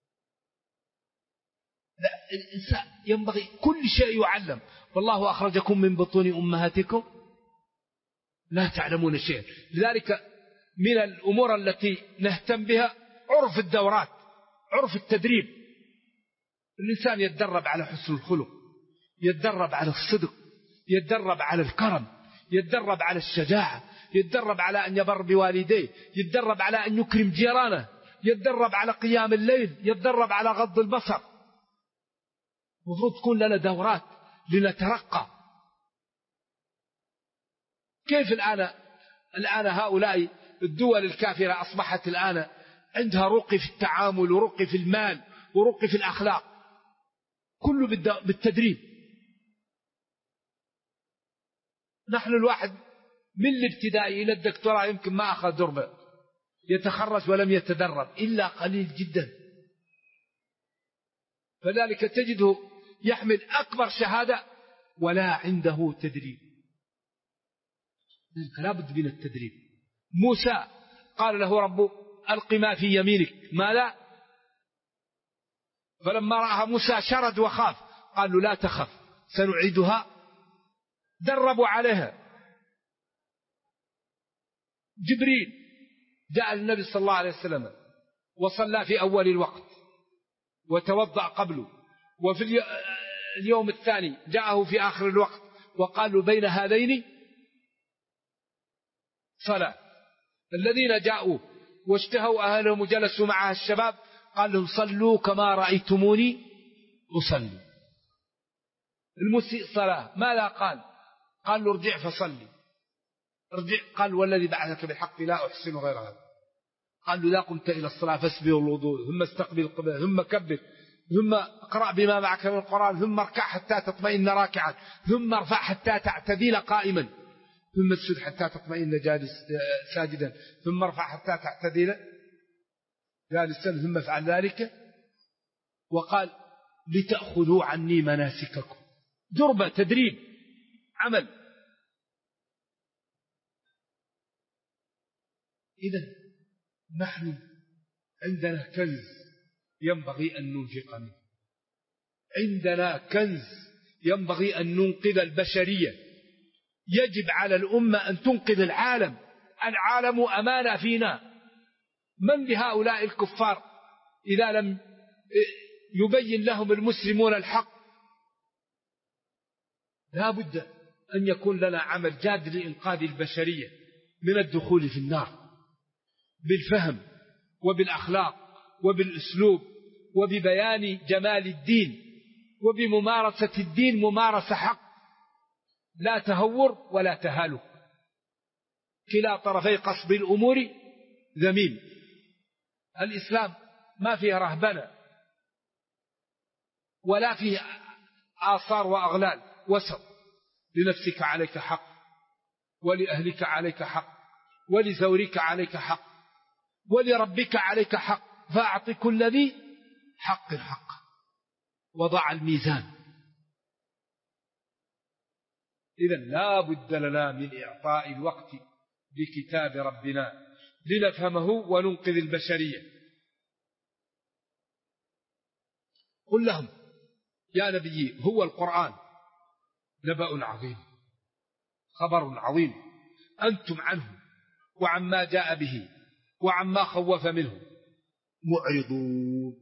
لا، الإنسان ينبغي كل شيء يعلم. والله أخرجكم من بطون أمهاتكم لا تعلمون شيئا. لذلك من الأمور التي نهتم بها عرف الدورات، عرف التدريب. الإنسان يتدرب على حسن الخلق، يتدرب على الصدق، يتدرب على الكرم، يتدرب على الشجاعة، يتدرب على أن يبر بوالديه، يتدرب على أن يكرم جيرانه، يتدرب على قيام الليل، يتدرب على غض البصر. المفروض تكون لنا دورات لنترقى. كيف الآن هؤلاء الدول الكافرة أصبحت الآن عندها رقي في التعامل ورقي في المال ورقي في الأخلاق، كله بالتدريب. نحن الواحد من الابتدائي إلى الدكتوراه يمكن ما أخذ دربة، يتخرج ولم يتدرب إلا قليل جدا. فذلك تجده يحمل أكبر شهادة ولا عنده تدريب. لا بد من التدريب. موسى قال له ربه ألق ما في يمينك. ماذا؟ فلما رأها موسى شرد وخاف، قال له لا تخف سنعيدها. دربوا عليها. جبريل جاء النبي صلى الله عليه وسلم وصلى في أول الوقت وتوضأ قبله، وفي اليوم الثاني جاءه في آخر الوقت وقال له بين هذين صلاة. الذين جاءوا واشتهوا أهلهم وجلسوا معها الشباب قال لهم صلوا كما رأيتموني أصلي. المسيء صلاة ماذا قال؟ قال له ارجع فصلي. ارجع، قال والذي بعثك بالحق لا أحسن غير هذا. قال له إذا قمت إلى الصلاة فاسبغ الوضوء ثم استقبل القبلة ثم كبر ثم اقرأ بما معك من القرآن ثم اركع حتى تطمئن راكعا ثم ارفع حتى تعتدل قائما ثم اسجد حتى تطمئن ساجدا ثم ارفع حتى تعتدل جالسا ثم افعل ذلك. وقال لتأخذوا عني مناسككم. دربة، تدريب، عمل. إذن نحن عندنا كنز ينبغي أن ننفق منه. عندنا كنز ينبغي أن ننقذ البشرية. يجب على الأمة أن تنقذ العالم. العالم أمانة فينا. من بهؤلاء الكفار إذا لم يبين لهم المسلمون الحق؟ لا بد أن يكون لنا عمل جاد لإنقاذ البشرية من الدخول في النار. بالفهم وبالأخلاق وبالأسلوب وببيان جمال الدين وبممارسة الدين ممارسة حق، لا تهور ولا تهالك، كلا طرفي قصد الأمور ذميم. الإسلام ما فيه رهبنة ولا فيه آثار وأغلال، وسط. لنفسك عليك حق، ولأهلك عليك حق، ولزورك عليك حق، ولربك عليك حق، فأعط كل ذي حق حق. وضع الميزان. إذن لا بد لنا من إعطاء الوقت لكتاب ربنا لنفهمه وننقذ البشرية. قل لهم يا نبي هو القرآن نبأ عظيم، خبر عظيم، أنتم عنه وعما جاء به وعما خوف منه معرضون.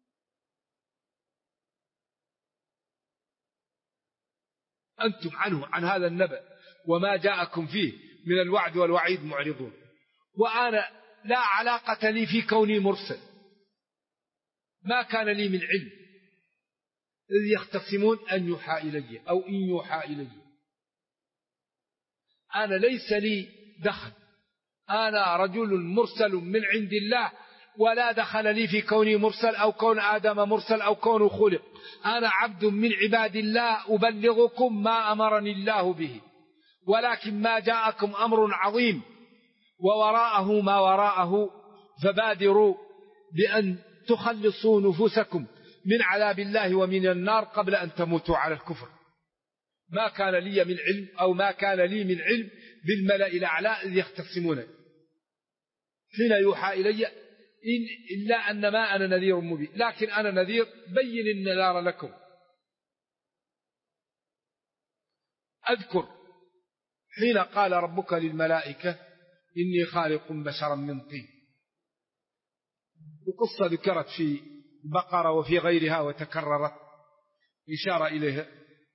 أنتم عنه، عن هذا النبأ وما جاءكم فيه من الوعد والوعيد معرضون. وأنا لا علاقة لي في كوني مرسل، ما كان لي من علم إذ يختصمون أن يوحى إلي أو إن يوحى إلي. أنا ليس لي دخل، أنا رجل مرسل من عند الله، ولا دخل لي في كوني مرسل أو كون آدم مرسل أو كونه خلق. أنا عبد من عباد الله أبلغكم ما أمرني الله به، ولكن ما جاءكم أمر عظيم ووراءه ما وراءه، فبادروا بأن تخلصوا نفوسكم من عذاب الله ومن النار قبل أن تموتوا على الكفر. ما كان لي من علم أو ما كان لي من علم بالملأ الأعلى إذ يختصمون حين يوحى إلي إلا أنما أنا نذير مبين، لكن أنا نذير بين النذار لكم. أذكر حين قال ربك للملائكة إني خالق بشرا من طين، وقصة ذكرت في البقرة وفي غيرها وتكررت إشارة إليها.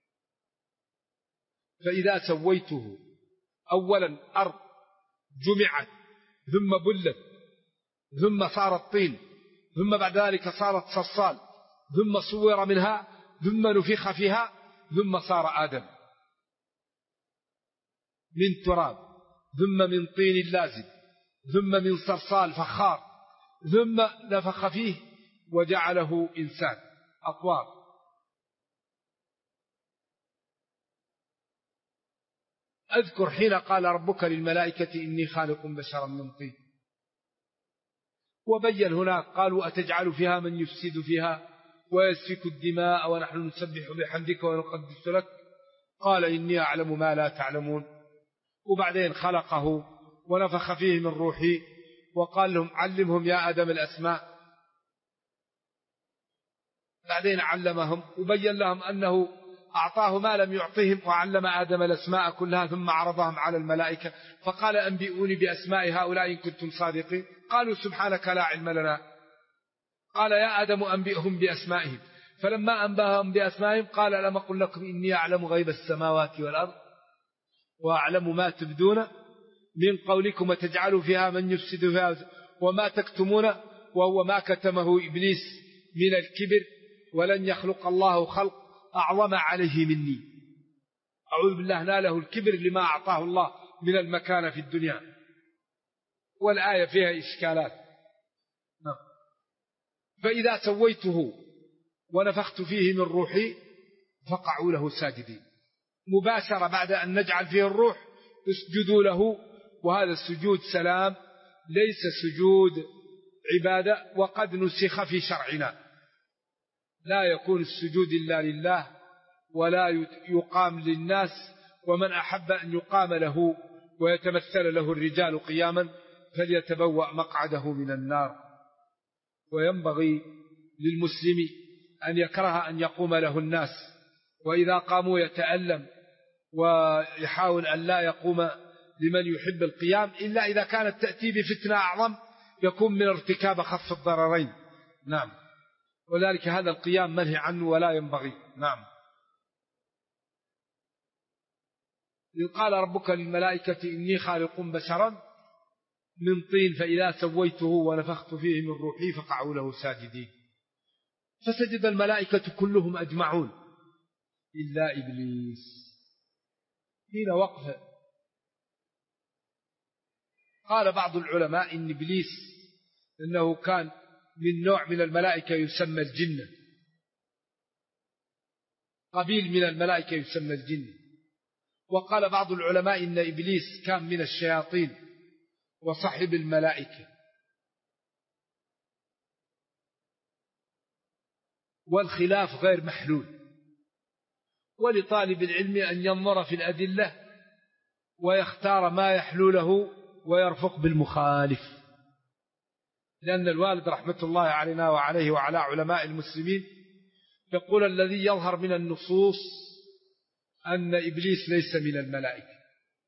فإذا سويته، أولا أرض جمعت ثم بلت ثم صارت طين ثم بعد ذلك صارت صلصال ثم صور منها ثم نفخ فيها ثم صار آدم من تراب ثم من طين لازب ثم من صلصال فخار ثم نفخ فيه وجعله إنسان أطوار. أذكر حين قال ربك للملائكة إني خالق بشرا من طين، وبين هناك قالوا أتجعل فيها من يفسد فيها ويسفك الدماء ونحن نسبح بحمدك ونقدس لك، قال إني أعلم ما لا تعلمون. وبعدين خلقه ونفخ فيه من روحي وقال لهم علمهم يا آدم الأسماء. بعدين علمهم وبين لهم أنه أعطاه ما لم يعطيهم وعلم آدم الأسماء كلها ثم عرضهم على الملائكة فقال أنبئوني بأسماء هؤلاء إن كنتم صادقين، قالوا سبحانك لا علم لنا. قال يا آدم أنبئهم بأسمائهم، فلما أنبأهم بأسمائهم قال ألم أقل لكم إني أعلم غيب السماوات والأرض وأعلم ما تبدون من قولكم وتجعلوا فيها من يفسد فيها وما تكتمون، وهو ما كتمه إبليس من الكبر، ولن يخلق الله خلق أعظم عليه مني. أعوذ بالله ناله الكبر لما أعطاه الله من المكانة في الدنيا. والآية فيها إشكالات. فإذا سويته ونفخت فيه من روحي فقعوا له ساجدين، مباشرة بعد أن نجعل فيه الروح اسجدوا له. وهذا السجود سلام ليس سجود عبادة، وقد نسخ في شرعنا. لا يكون السجود إلا لله ولا يقام للناس، ومن أحب أن يقام له ويتمثل له الرجال قياما فليتبوأ مقعده من النار. وينبغي للمسلم أن يكره أن يقوم له الناس، وإذا قاموا يتألم ويحاول أن لا يقوم لمن يحب القيام إلا إذا كانت تأتي بفتنة أعظم يكون من ارتكاب خف الضررين. نعم، وذلك هذا القيام منهي عنه ولا ينبغي. نعم. إذ قال ربك للملائكة إني خالق بشرا من طين فإذا سويته ونفخت فيه من روحي فقعوا له ساجدين. فسجد الملائكة كلهم أجمعون إلا إبليس. حين وقف قال بعض العلماء إن إبليس إنه كان من نوع من الملائكة يسمى الجنة، قبيل من الملائكة يسمى الجن. وقال بعض العلماء إن إبليس كان من الشياطين وصحب الملائكة. والخلاف غير محلول، ولطالب العلم أن ينظر في الأدلة ويختار ما يحلو له ويرفق بالمخالف، لأن الوالد رحمة الله علينا وعليه وعلى علماء المسلمين يقول الذي يظهر من النصوص أن إبليس ليس من الملائكة،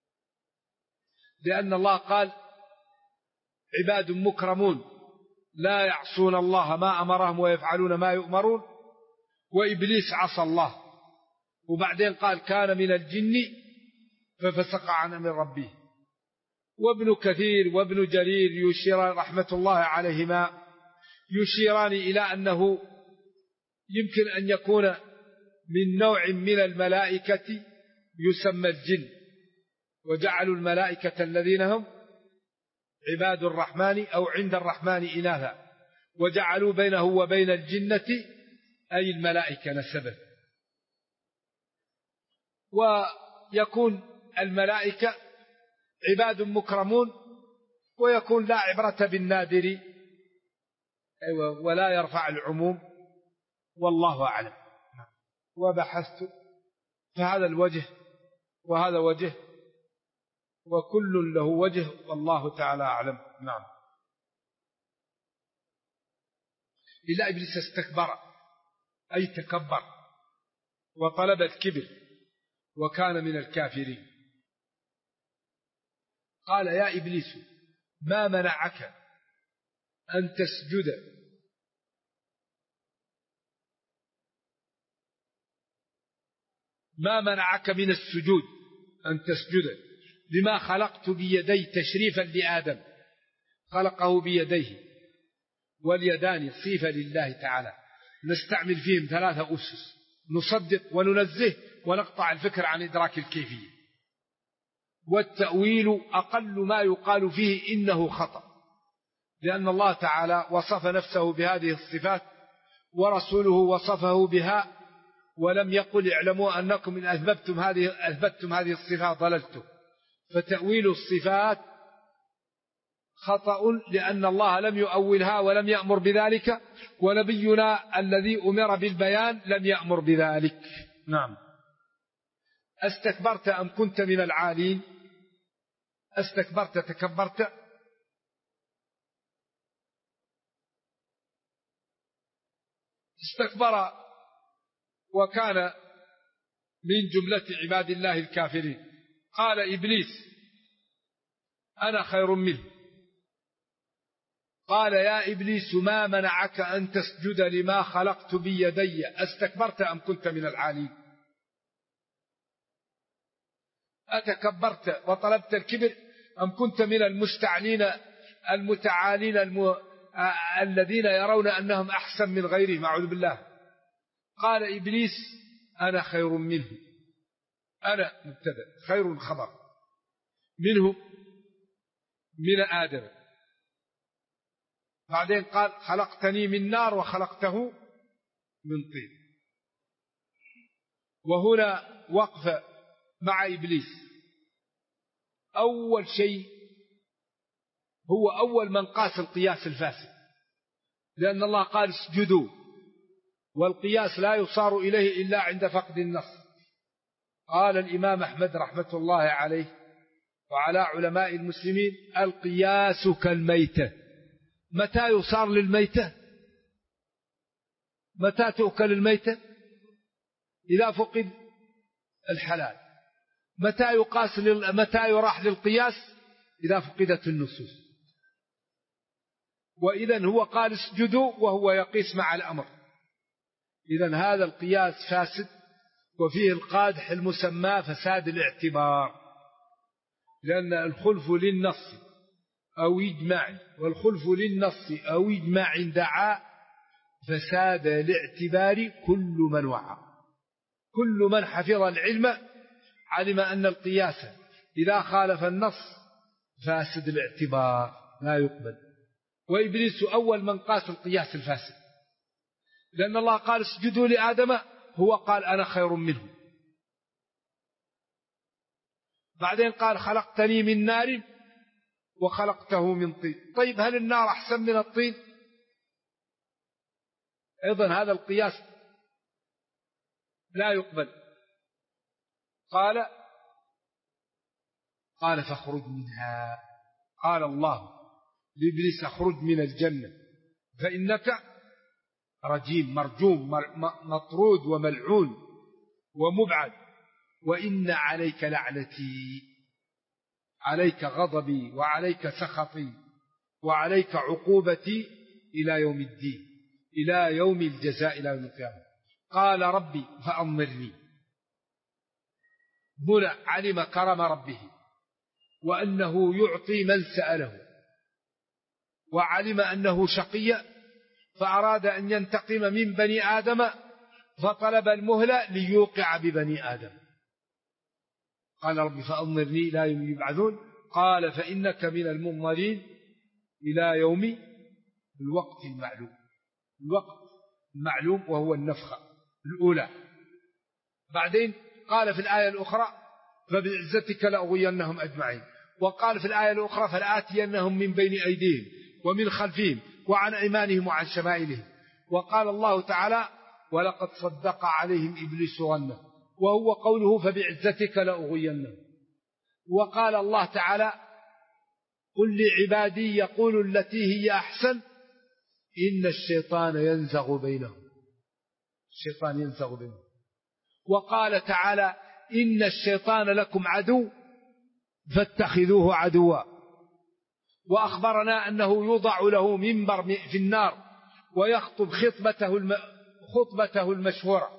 لأن الله قال عباد مكرمون لا يعصون الله ما أمرهم ويفعلون ما يؤمرون، وإبليس عصى الله. وبعدين قال كان من الجن ففسق عن أمر ربه. وابن كثير وابن جرير يشير رحمة الله عليهما يشيران إلى أنه يمكن أن يكون من نوع من الملائكة يسمى الجن، وجعلوا الملائكة الذين هم عباد الرحمن أو عند الرحمن إناثا، وجعلوا بينه وبين الجنة أي الملائكة نسبا. ويكون الملائكة عباد مكرمون، ويكون لا عبرة بالنادر ولا يرفع العموم، والله أعلم. وبحثت فهذا الوجه وهذا وجه، وكل له وجه والله تعالى أعلم. نعم. إلا إبليس استكبر أي تكبر وطلب الكبر وكان من الكافرين. قال يا إبليس ما منعك أن تسجد ما منعك من السجود أن تسجد لما خلقت بيدي تشريفا لآدم، خلقه بيديه، واليدان صفة لله تعالى نستعمل فيهم 3 أسس: نصدق وننزه ونقطع الفكر عن إدراك الكيفية. والتأويل أقل ما يقال فيه إنه خطأ، لأن الله تعالى وصف نفسه بهذه الصفات ورسوله وصفه بها، ولم يقل اعلموا أنكم إن أثبتتم هذه الصفات ضللتم. فتأويل الصفات خطأ، لأن الله لم يؤولها ولم يأمر بذلك، ونبينا الذي أمر بالبيان لم يأمر بذلك. نعم. استكبرت أم كنت من العالين؟ استكبرت تكبرت. استكبر وكان من جملة عباد الله الكافرين. قال إبليس أنا خير منه. قال يا إبليس ما منعك أن تسجد لما خلقت بيدي استكبرت أم كنت من العالين؟ أتكبرت وطلبت الكبر أم كنت من المستعلين المتعالين الذين يرون أنهم أحسن من غيرهم؟ أعوذ بالله. قال إبليس أنا خير منه. أنا مبتدأ، خير خبر، منه من آدم. بعدين قال خلقتني من نار وخلقته من طين. وهنا وقف مع إبليس. أول شيء هو أول من قاس القياس الفاسد، لأن الله قال اسجدوا، والقياس لا يصار إليه إلا عند فقد النص. قال الإمام أحمد رحمة الله عليه وعلى علماء المسلمين القياس كالميتة. متى يصار للميتة؟ متى تؤكل الميتة؟ إذا فقد الحلال. متى يراح للقياس؟ إذا فقدت النصوص. وإذن هو قال اسجدوا وهو يقيس مع الأمر. إذن هذا القياس فاسد، وفيه القادح المسمى فساد الاعتبار، لأن الخلف للنص أو إجماع، والخلف للنص أو إجماع دعا فساد الاعتبار كل من وعى. كل من حفظ العلم علم أن القياس إذا خالف النص فاسد الاعتبار لا يقبل. وإبليس أول من قاس القياس الفاسد، لأن الله قال اسجدوا لآدم، هو قال أنا خير منه. بعدين قال خلقتني من نار وخلقته من طين. طيب هل النار أحسن من الطين؟ أيضا هذا القياس لا يقبل. قال فاخرج منها. قال الله لإبليس اخرج من الجنة فإنك رجيم مرجوم مطرود وملعون ومبعد، وإن عليك لعنتي، عليك غضبي وعليك سخطي وعليك عقوبتي إلى يوم الدين، إلى يوم الجزاء، إلى يوم القيامة. قال ربي فأنظرني. هنا علم كرم ربه وأنه يعطي من سأله، وعلم أنه شقي فأراد أن ينتقم من بني آدم فطلب المهلة ليوقع ببني آدم. قال ربي فأنظرني لا يوم يبعثون. قال فإنك من المنظرين إلى يوم الوقت المعلوم. الوقت المعلوم وهو النفخة الأولى. بعدين قال في الآية الأخرى فبعزتك لأغوينهم أجمعين. وقال في الآية الأخرى فلآتينهم من بين أيديهم ومن خلفهم وعن أيمانهم وعن شمائلهم. وقال الله تعالى ولقد صدق عليهم إبليس ظنه، وهو قوله فبعزتك لأغوينهم. وقال الله تعالى قل لعبادي يقولوا التي هي أحسن إن الشيطان ينزغ بينهم. الشيطان ينزغ بينهم. وقال تعالى إن الشيطان لكم عدو فاتخذوه عدوا. وأخبرنا أنه يوضع له منبر في النار ويخطب خطبته المشهورة.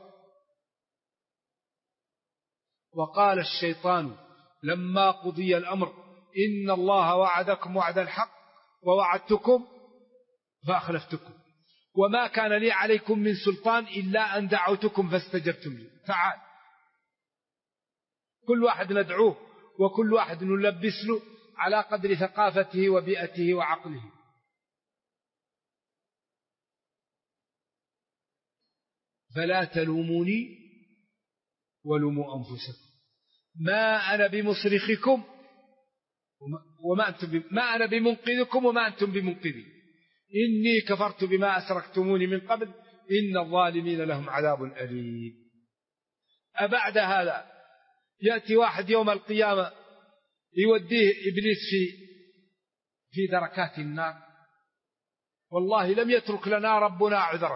وقال الشيطان لما قضي الأمر إن الله وعدكم وعد الحق ووعدتكم فأخلفتكم وما كان لي عليكم من سلطان إلا أن دعوتكم فاستجبتم لي. تعال كل واحد ندعوه وكل واحد نلبس له على قدر ثقافته وبيئته وعقله. فلا تلوموني ولوموا أنفسكم ما أنا بمصرخكم ما أنا بمنقذكم وما أنتم بمنقذي إني كفرت بما أسركتموني من قبل إن الظالمين لهم عذاب أليم. أبعد هذا يأتي واحد يوم القيامة يوديه إبليس في دركات النار، والله لم يترك لنا ربنا عذرا.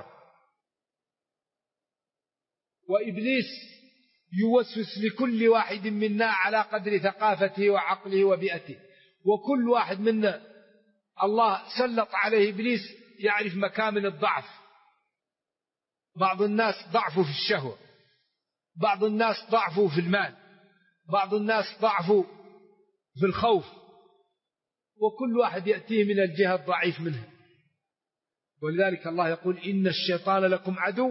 وإبليس يوسوس لكل واحد منا على قدر ثقافته وعقله وبيئته، وكل واحد منا الله سلط عليه إبليس يعرف مكامن الضعف. بعض الناس ضعفوا في الشهوة، بعض الناس ضعفوا في المال، بعض الناس ضعفوا في الخوف، وكل واحد يأتيه من الجهة الضعيف منها. ولذلك الله يقول إن الشيطان لكم عدو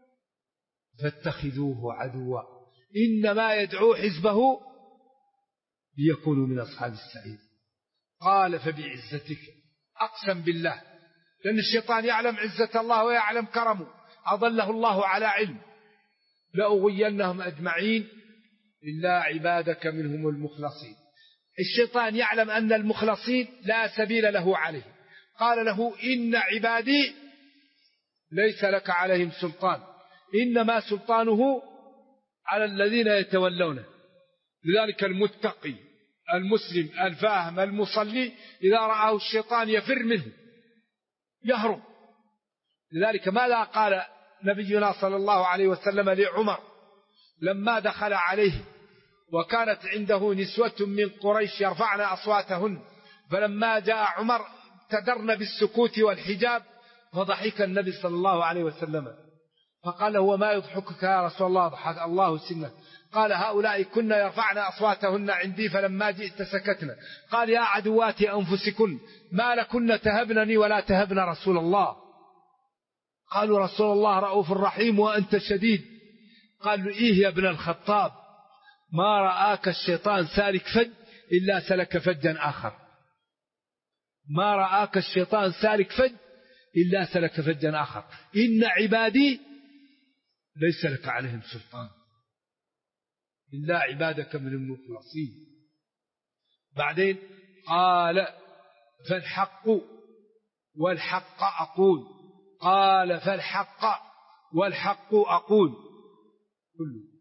فاتخذوه عدوا إنما يدعو حزبه ليكونوا من أصحاب السعير. قال فبعزتك، أقسم بالله، لأن الشيطان يعلم عزة الله ويعلم كرمه، أضله الله على علم، لأغوينهم أجمعين إلا عبادك منهم المخلصين. الشيطان يعلم أن المخلصين لا سبيل له عليه، قال له إن عبادي ليس لك عليهم سلطان إنما سلطانه على الذين يتولونه. لذلك المتقي المسلم الفاهم المصلي إذا رآه الشيطان يفر منه يهرب. لذلك ماذا قال نبينا صلى الله عليه وسلم لعمر لما دخل عليه وكانت عنده نسوة من قريش يرفعن أصواتهن، فلما جاء عمر ابتدرن بالسكوت والحجاب فضحك النبي صلى الله عليه وسلم فقال له: وما يضحكك يا رسول الله؟ ضحك الله سنك. قال: هؤلاء كنا يرفعن أصواتهن عندي فلما جئت سكتنا. قال: يا عدوات أنفسكن ما لكن تهبنني ولا تهبن رسول الله. قالوا: رسول الله رؤوف رحيم وأنت شديد. قال: إيه يا ابن الخطاب، ما رآك الشيطان سالك فج إلا سلك فجا آخر. ما رآك الشيطان سالك فج إلا سلك فجا آخر. إن عبادي ليس لك عليهم سلطان إلا عبادك من المخلصين. بعدين قال: فالحق والحق أقول. قال: فالحق والحق أقول كله.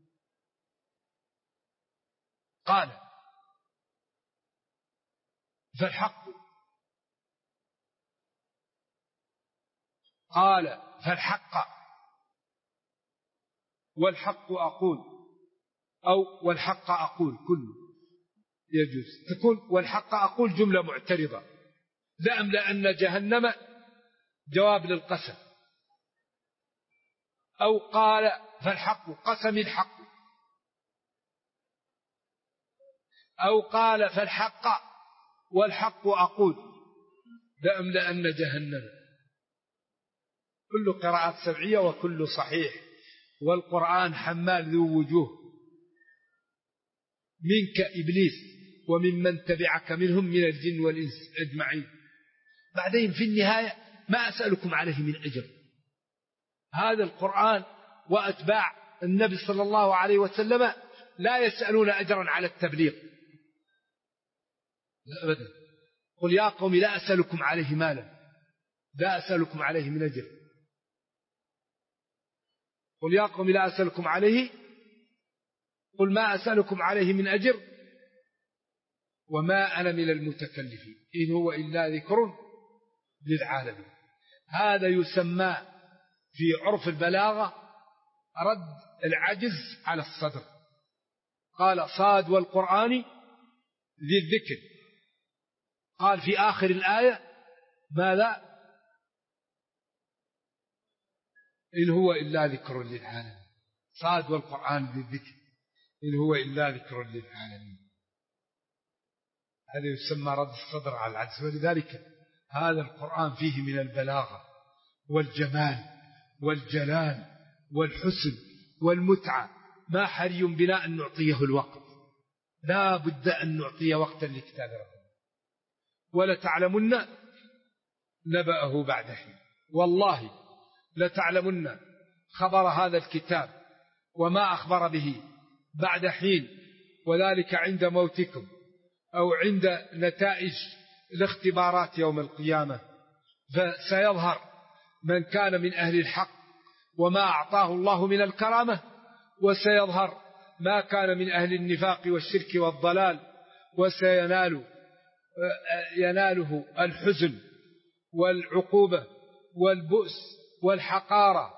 قال: فالحق. قال: فالحق والحق أقول، أو والحق أقول كله يجوز. تكون والحق أقول جملة معترضة. لأملأن جهنم جواب للقسم. أو قال: فالحق قسم الحق. أو قال: فالحق والحق أقول لأملأن جهنم. كل قراءات سبعية وكل صحيح. والقرآن حمال ذو وجوه، منك إبليس وممن تبعك منهم من الجن والإنس أجمعين. بعدين في النهاية: ما أسألكم عليه من أجر. هذا القرآن وأتباع النبي صلى الله عليه وسلم لا يسألون أجرا على التبليغ، لا أبدا. قل يا قوم لا أسألكم عليه مالا، لا أسألكم عليه من أجر. قل يا قوم لا أسألكم عليه، قل ما أسألكم عليه من أجر وما أنا من المتكلفين إن هو إلا ذكر للعالمين. هذا يسمى في عرف البلاغة رد العجز على الصدر. قال: صاد والقرآن ذي الذكر. قال في آخر الآية: ماذا؟ إن هو إلا ذكر للعالمين. صاد والقرآن ذي الذكر إن هو إلا ذكر للعالمين. هذا يسمى رد الصدر على العجز. ولذلك هذا القرآن فيه من البلاغة والجمال والجلال والحسن والمتعة ما حري بنا أن نعطيه الوقت. لا بد أن نعطيه وقتا لكتاب ربنا. ولتعلمن نبأه بعد حين. والله لتعلمن خبر هذا الكتاب وما أخبر به بعد حين، وذلك عند موتكم أو عند نتائج الاختبارات يوم القيامة. فسيظهر من كان من أهل الحق وما أعطاه الله من الكرامة، وسيظهر ما كان من أهل النفاق والشرك والضلال، وسيناله الحزن والعقوبة والبؤس والحقارة،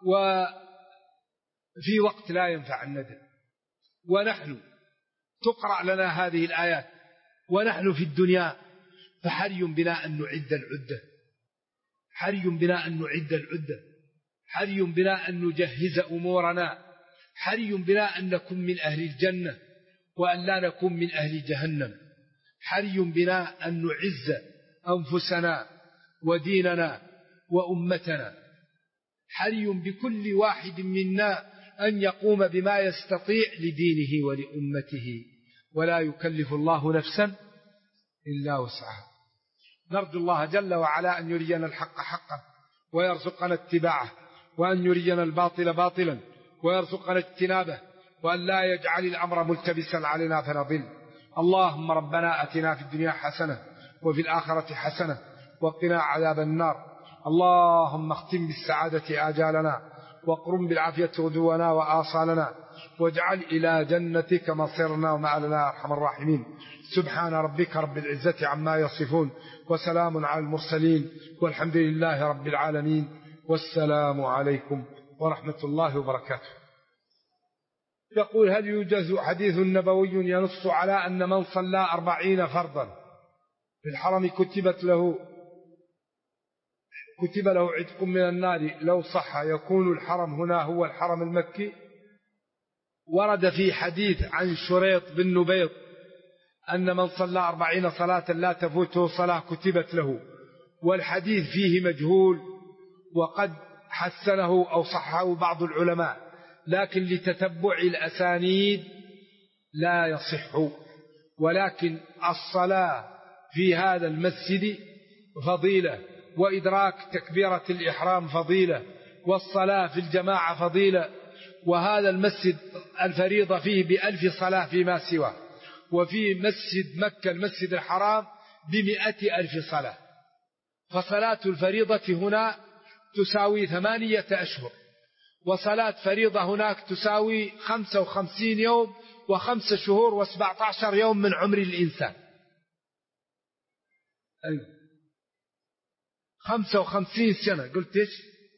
وفي وقت لا ينفع الندم. ونحن تقرأ لنا هذه الآيات ونحن في الدنيا، فحري بنا أن نعد العدة، حري بنا أن نعد العدة، حري بنا أن نجهز أمورنا، حري بنا أن نكون من أهل الجنة وأن لا نكون من أهل جهنم. حري بنا أن نعز أنفسنا وديننا وأمتنا. حري بكل واحد منا أن يقوم بما يستطيع لدينه ولأمته، ولا يكلف الله نفسا إلا وسعها. نرجو الله جل وعلا أن يرينا الحق حقا ويرزقنا اتباعه، وأن يرينا الباطل باطلا ويرزقنا اجتنابه، وأن لا يجعل الأمر ملتبسا علينا فنضل. اللهم ربنا أتنا في الدنيا حسنة وفي الآخرة حسنة وقنا عذاب النار. اللهم اختم بالسعادة آجالنا، واقرم بالعافية غدونا وآصالنا، واجعل إلى جنتك مصيرنا ومآلنا أرحم الراحمين. سبحان ربك رب العزة عما يصفون، وسلام على المرسلين، والحمد لله رب العالمين. والسلام عليكم ورحمة الله وبركاته. يقول: هل يوجد حديث نبوي ينص على أن من صلى 40 فرضا في الحرم كتبت له كتب له عتق من النار لو صح يكون الحرم هنا هو الحرم المكي. ورد في حديث عن شريط بن نبيط أن من صلى 40 صلاة لا تفوته صلاة كتبت له، والحديث فيه مجهول وقد حسنه أو صحه بعض العلماء، لكن لتتبع الأسانيد لا يصح. ولكن الصلاة في هذا المسجد فضيلة، وإدراك تكبيرة الإحرام فضيلة، والصلاة في الجماعة فضيلة. وهذا المسجد الفريضة فيه ب1000 صلاة فيما سواه، وفي مسجد مكة المسجد الحرام ب100,000 صلاة. فصلاة الفريضة هنا تساوي 8 أشهر، وصلاة فريضة هناك تساوي 55 يوم و5 شهور و17 يوم من عمر الإنسان. 55 سنة، قلت إيش؟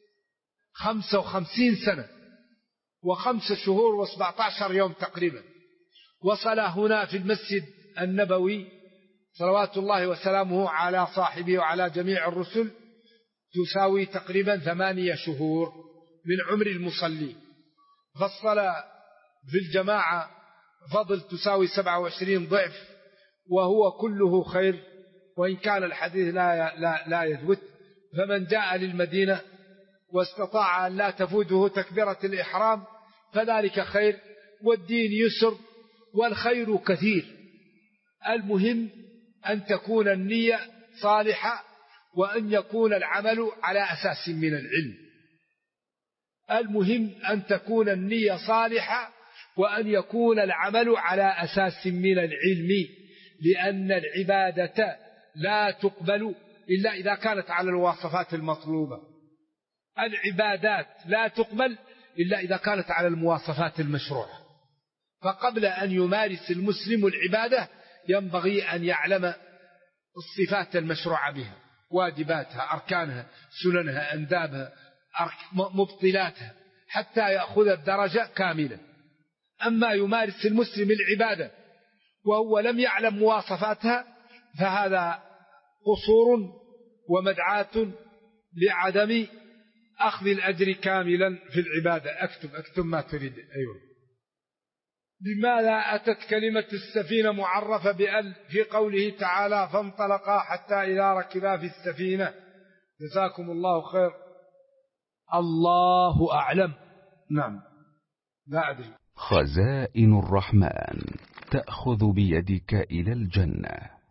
55 سنة و5 شهور و17 يوم تقريبا. وصلاة هنا في المسجد النبوي صلوات الله وسلامه على صاحبه وعلى جميع الرسل تساوي تقريبا 8 شهور من عمر المصلي. فالصلاة في الجماعة فضل تساوي 27 ضعف، وهو كله خير، وإن كان الحديث لا يثبت. فمن جاء للمدينة واستطاع أن لا تفوته تكبيرة الإحرام فذلك خير، والدين يسر والخير كثير. المهم أن تكون النية صالحة، وأن يكون العمل على أساس من العلم. المهم أن تكون النية صالحة، وأن يكون العمل على أساس من العلم، لأن العبادة لا تقبل إلا إذا كانت على الواصفات المطلوبة. العبادات لا تقبل إلا إذا كانت على المواصفات المشروعة. فقبل أن يمارس المسلم العبادة ينبغي أن يعلم الصفات المشروعة بها، واجباتها، أركانها، سننها، أندابها، مبطلاتها، حتى يأخذ الدرجة كاملة. أما يمارس المسلم العبادة وهو لم يعلم مواصفاتها فهذا قصور ومدعاة لعدم أخذ الأجر كاملا في العبادة. أكتب ما تريد. أيوة. لماذا أتت كلمة السفينة معرفة بأل في قوله تعالى فانطلقا حتى إذا ركبا في السفينة؟ جزاكم الله خير. الله أعلم. نعم، لا أدري. خزائن الرحمن تأخذ بيدك إلى الجنة.